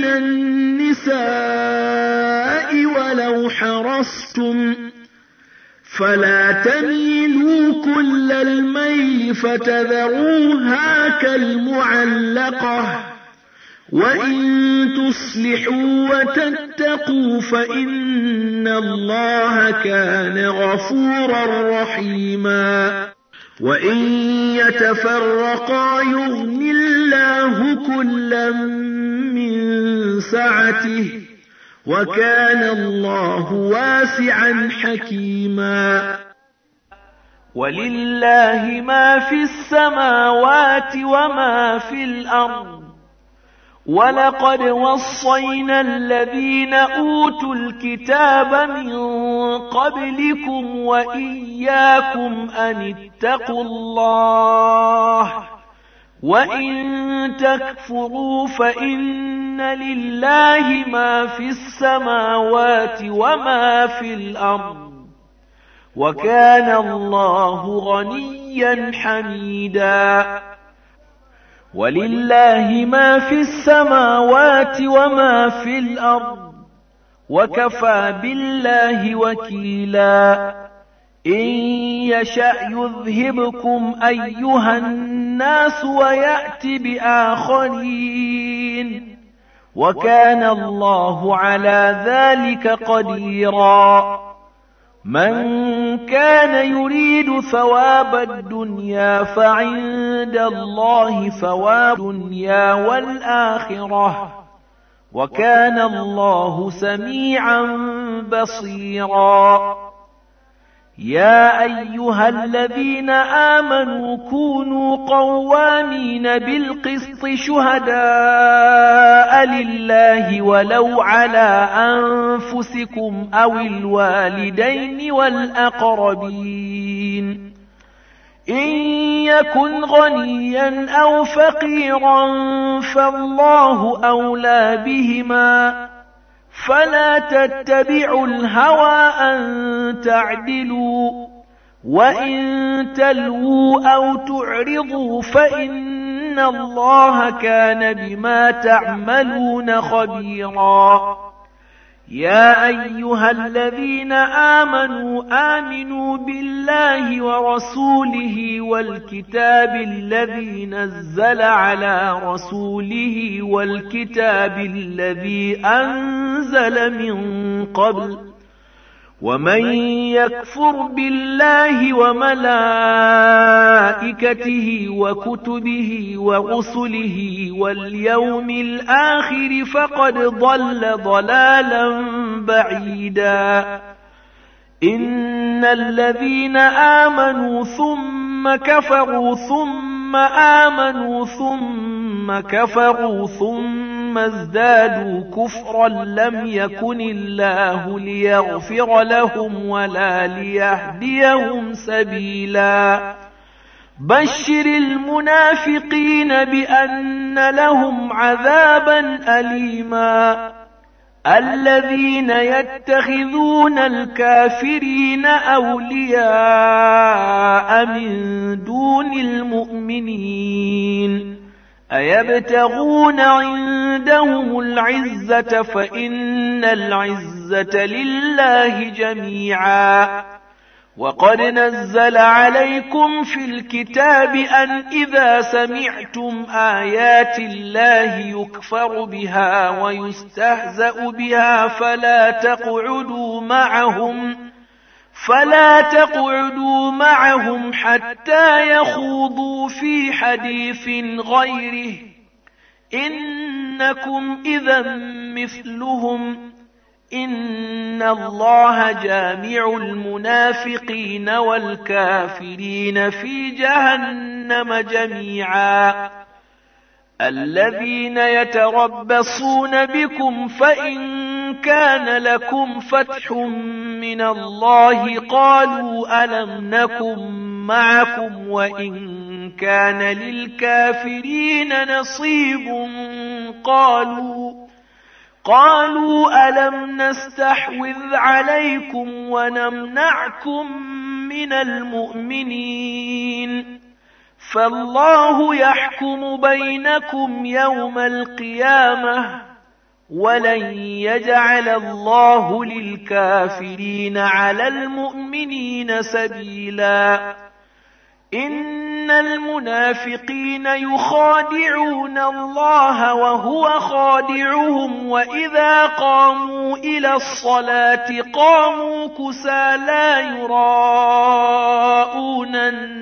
النساء ولو حرصتم فلا تميلوا كل الميل فتذروها كالمعلقة وإن تصلحوا وتتقوا فإن الله كان غفورا رحيما وإن يتفرقا يغن الله كلا من سعته وكان الله واسعا حكيما ولله ما في السماوات وما في الأرض ولقد وصينا الذين أوتوا الكتاب من قبلكم وإياكم أن اتقوا الله وإن تكفروا فإن لله ما في السماوات وما في الأرض وكان الله غنيا حميدا ولله ما في السماوات وما في الأرض وكفى بالله وكيلا إن يشأ يذهبكم أيها الناس ويأت بآخرين وكان الله على ذلك قديرا من كان يريد ثواب الدنيا فعند الله ثواب الدنيا والآخرة وكان الله سميعا بصيرا يا أيها الذين آمنوا كونوا قوامين بالقسط شهداء لله ولو على أنفسكم أو الوالدين والأقربين إن يكن غنيا أو فقيرا فالله أولى بهما فلا تتبعوا الهوى أن تعدلوا وإن تلووا أو تعرضوا فإن الله كان بما تعملون خبيرا يا أيها الذين آمنوا آمنوا بالله ورسوله والكتاب الذي نزل على رسوله والكتاب الذي أنزل من قبل ومن يكفر بالله وملائكته وكتبه ورسله واليوم الآخر فقد ضل ضلالا بعيدا إن الذين آمنوا ثم كفروا ثم آمنوا ثم كفروا ثم ازدادوا كفرا لم يكن الله ليغفر لهم ولا ليهديهم سبيلا بشر المنافقين بأن لهم عذابا أليما الذين يتخذون الكافرين أولياء من دون المؤمنين أيبتغون عندهم العزة فإن العزة لله جميعا وقد نزل عليكم في الكتاب أن إذا سمعتم آيات الله يكفر بها ويستهزأ بها فلا تقعدوا معهم فلا تقعدوا معهم حتى يخوضوا في حديث غيره إنكم إذا مثلهم إن الله جامع المنافقين والكافرين في جهنم جميعا الذين يتربصون بكم فإن كان لكم فتح من الله قالوا ألم نكن معكم وإن كان للكافرين نصيب قالوا قالوا ألم نستحوذ عليكم ونمنعكم من المؤمنين فالله يحكم بينكم يوم القيامة ولن يجعل الله للكافرين على المؤمنين سبيلا إن المنافقين يخادعون الله وهو خادعهم وإذا قاموا إلى الصلاة قاموا كسالى يراءون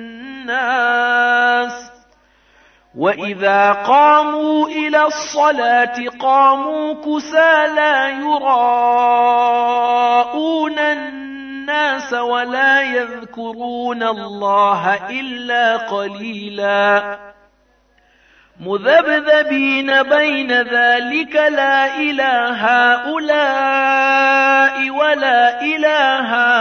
الناس وإذا قاموا إلى الصلاة قاموا كسالى يراءون الناس ولا يذكرون الله إلا قليلا مذبذبين بين ذلك لا إلى هؤلاء ولا إلى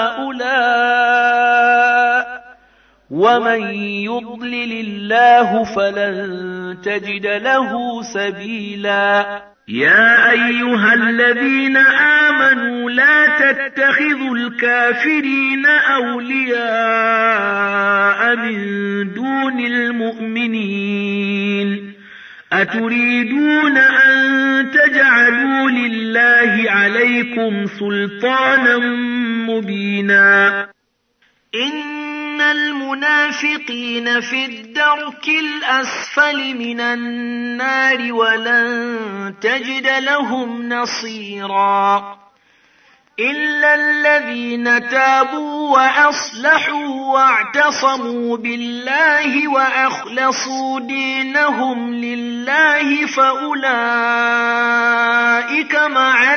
هؤلاء ومن يضلل الله فلن تجد له سبيلا يا أيها الذين آمنوا لا تتخذوا الكافرين أولياء من دون المؤمنين أتريدون أن تجعلوا لله عليكم سلطانا مبينا إن المنافقين في الدرك الأسفل من النار ولن تجد لهم نصيرا إلا الذين تابوا وأصلحوا واعتصموا بالله وأخلصوا دينهم لله فأولئك مع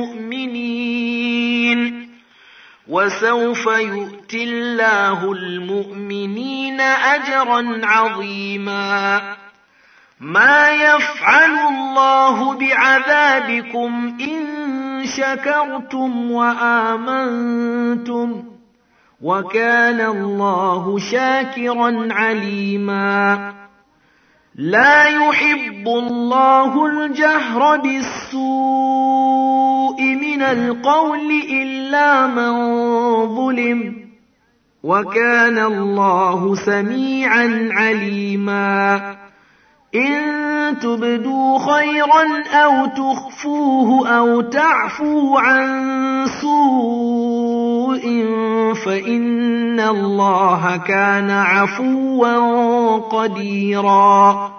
المؤمنين وسوف يؤتي الله المؤمنين أجرا عظيما ما يفعل الله بعذابكم إن شكرتم وآمنتم وكان الله شاكرا عليما لا يحب الله الجهر بالسوء من القول إلا من ظلم وكان الله سميعا عليما إن تبدوا خيرا أو تخفوه أو تعفوا عن سوء فإن الله كان عفوا قديرا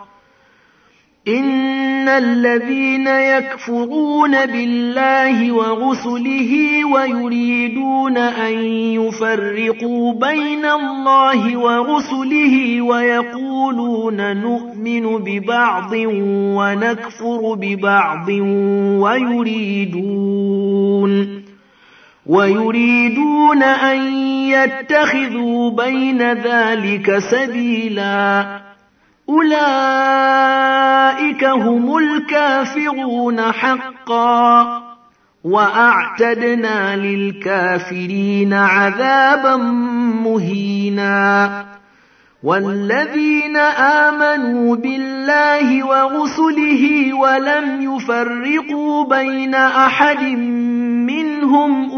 إن الذين يكفرون بالله ورسله ويريدون أن يفرقوا بين الله ورسله ويقولون نؤمن ببعض ونكفر ببعض ويريدون ويريدون أن يتخذوا بين ذلك سبيلا أولئك هم الكافرون حقا وأعتدنا للكافرين عذابا مهينا والذين آمنوا بالله ورسله ولم يفرقوا بين أحد منهم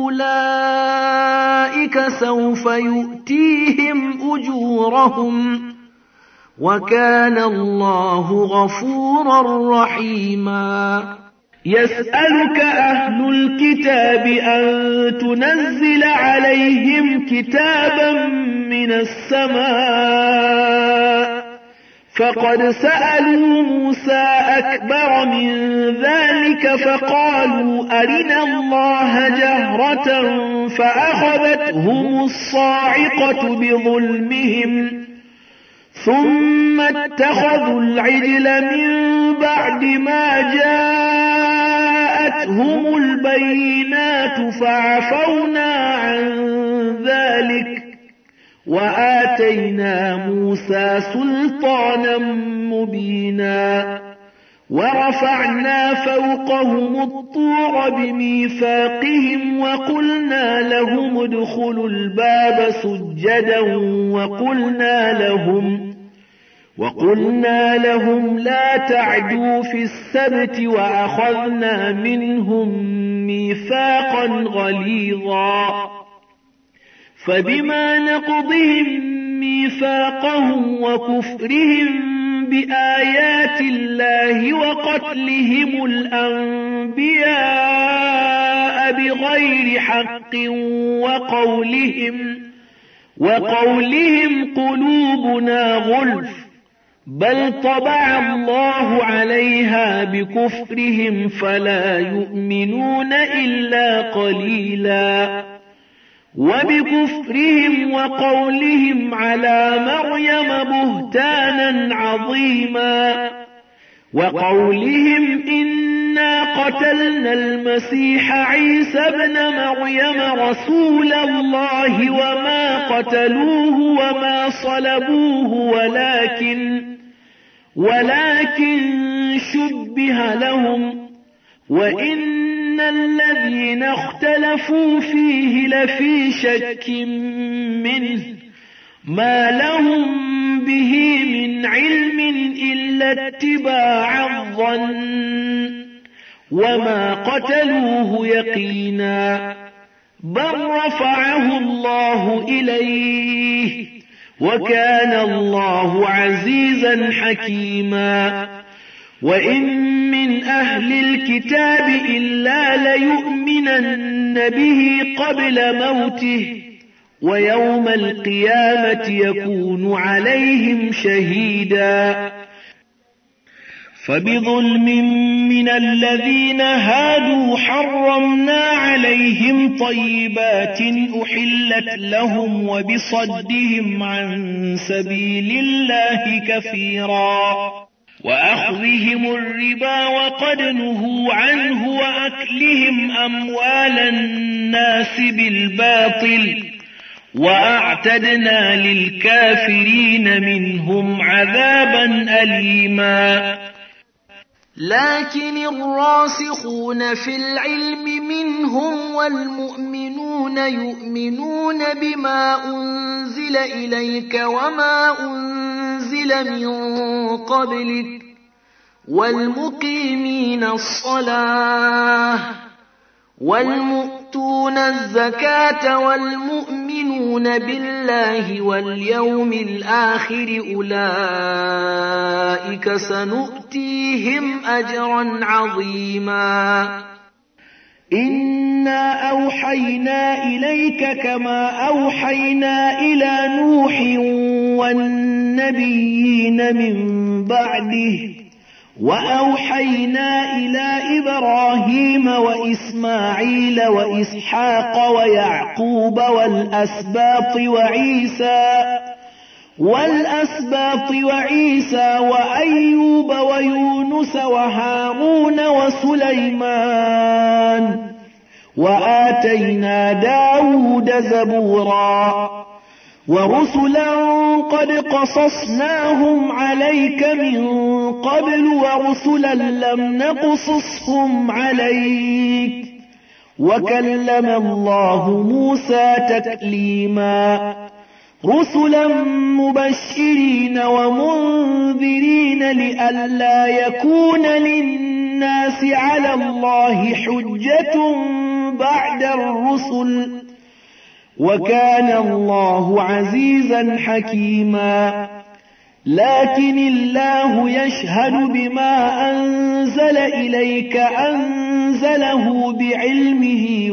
أولئك سوف يؤتيهم أجورهم وكان الله غفورا رحيما يسألك أهل الكتاب أن تنزل عليهم كتابا من السماء فقد سألوا موسى أكبر من ذلك فقالوا أرنا الله جهرة فأخذتهم الصاعقة بظلمهم ثم اتخذوا العجل من بعد ما جاءتهم البينات فعفونا عن ذلك وآتينا موسى سلطانا مبينا ورفعنا فوقهم الطور بميثاقهم وقلنا لهم ادخلوا الباب سجدا وقلنا لهم وقلنا لهم لا تعدوا في السبت وأخذنا منهم ميثاقا غليظا فبما نقضهم ميثاقهم وكفرهم بآيات الله وقتلهم الأنبياء بغير حق وقولهم وقولهم قلوبنا غلف بل طبع الله عليها بكفرهم فلا يؤمنون إلا قليلا وبكفرهم وقولهم على مريم بهتانا عظيما وقولهم إنا قتلنا المسيح عيسى ابن مريم رسول الله وما قتلوه وما صلبوه ولكن ولكن شبه لهم وإن الذين اختلفوا فيه لفي شك منه ما لهم به من علم إلا اتباع الظن وما قتلوه يقينا بل رفعه الله إليه وكان الله عزيزا حكيما وإن من أهل الكتاب إلا ليؤمنن به قبل موته ويوم القيامة يكون عليهم شهيدا. فبظلم من الذين هادوا حرمنا عليهم طيبات أحلت لهم وبصدهم عن سبيل الله كثيرا وأخذهم الربا وقد نهوا عنه وأكلهم أموال الناس بالباطل وأعتدنا للكافرين منهم عذابا أليما. لكن الراسخون في العلم منهم والمؤمنون يؤمنون بما أنزل إليك وما أنزل من قبلك والمقيمين الصلاة والمؤتون الزكاة والمؤمنون بالله واليوم الآخر أولئك سنؤتيهم أجرا عظيما. إنا أوحينا إليك كما أوحينا إلى نوح والنبيين من بعده وأوحينا إلى إبراهيم وإسماعيل وإسحاق ويعقوب والأسباط وعيسى والأسباط وعيسى وأيوب ويونس وهارون وسليمان وآتينا داود زبورا ورسلا قد قصصناهم عليك من قبل ورسلا لم نقصصهم عليك وكلم الله موسى تكليما. رسلا مبشرين ومنذرين لئلا يكون للناس على الله حجة بعد الرسل وكان الله عزيزا حكيما. لكن الله يشهد بما أنزل إليك أنزله بعلمه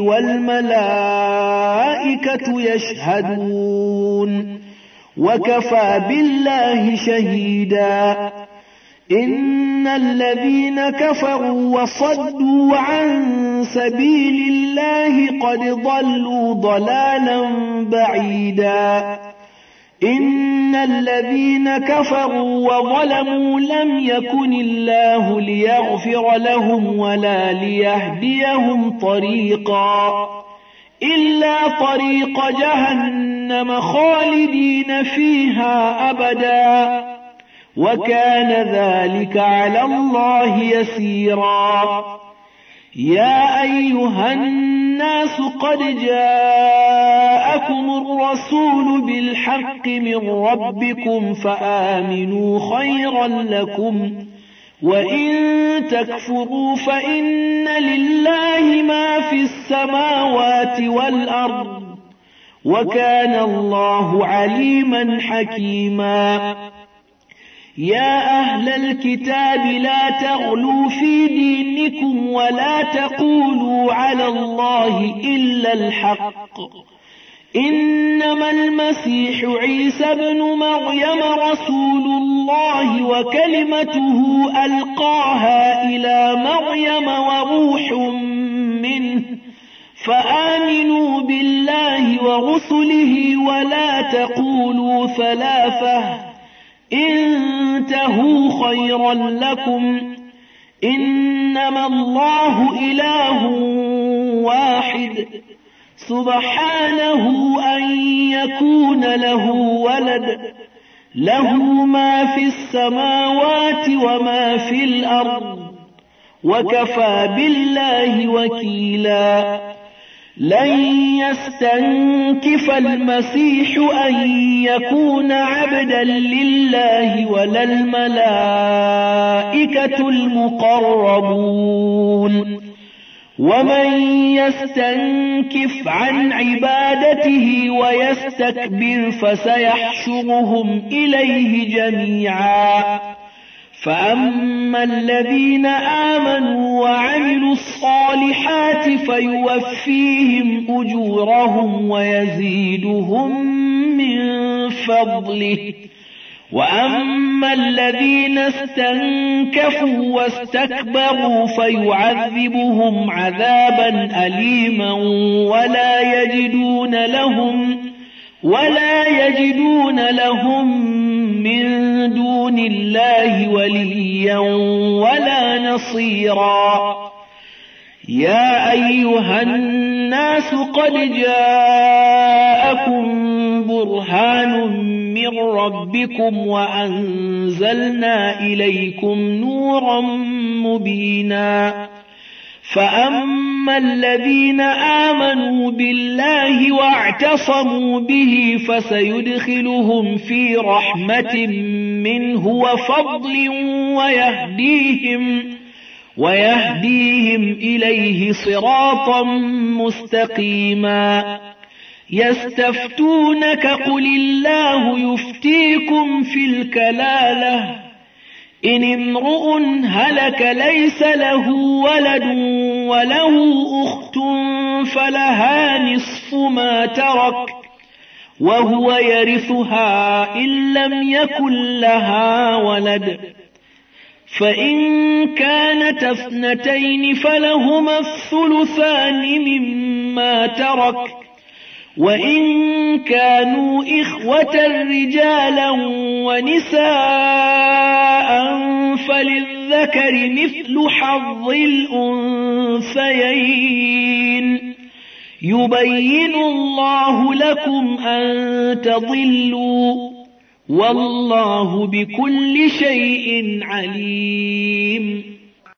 والملائكة يشهدون وكفى بالله شهيدا. إن الذين كفروا وصدوا عن سبيل الله قد ضلوا ضلالا بعيدا. إن الذين كفروا وظلموا لم يكن الله ليغفر لهم ولا ليهديهم طريقا إلا طريق جهنم خالدين فيها أبدا وكان ذلك على الله يسيرا. يا أيها الناس قد جاءكم الرسول بالحق من ربكم فآمنوا خيرا لكم وإن تكفروا فإن لله ما في السماوات والأرض وكان الله عليما حكيما. يا أهل الكتاب لا تغلوا في دينكم ولا تقولوا على الله إلا الحق إنما المسيح عيسى بن مريم رسول الله وكلمته ألقاها إلى مريم وروح منه فآمنوا بالله ورسله ولا تقولوا ثلاثة انتهوا خيرا لكم إنما الله إله واحد سبحانه أن يكون له ولد له ما في السماوات وما في الأرض وكفى بالله وكيلا. لن يستنكف المسيح أن يكون عبدا لله ولا الملائكة المقربون ومن يستنكف عن عبادته ويستكبر فسيحشرهم إليه جميعا. فأما الذين آمنوا وعملوا الصالحات سوف يوفيهم أجورهم ويزيدهم من فضله. وأما الذين استنكفوا واستكبروا فيعذبهم عذابا أليما ولا يجدون لهم ولا يجدون لهم من دون الله وليا ولا نصيرا. يا أيها الناس قد جاءكم برهان من ربكم وأنزلنا إليكم نورا مبينا. فأما الذين آمنوا بالله واعتصموا به فسيدخلهم في رحمة منه وفضل ويهديهم ويهديهم إليه صراطا مستقيما. يستفتونك قل الله يفتيكم في الكلالة إن امرؤ هلك ليس له ولد وله أخت فلها نصف ما ترك وهو يرثها إن لم يكن لها ولد. فإن كانت اثنتين فلهما الثلثان مما ترك وإن كانوا إخوة رجالا ونساء فللذكر مثل حظ الأنثيين. يبين الله لكم أن تضلوا والله بكل شيء عليم.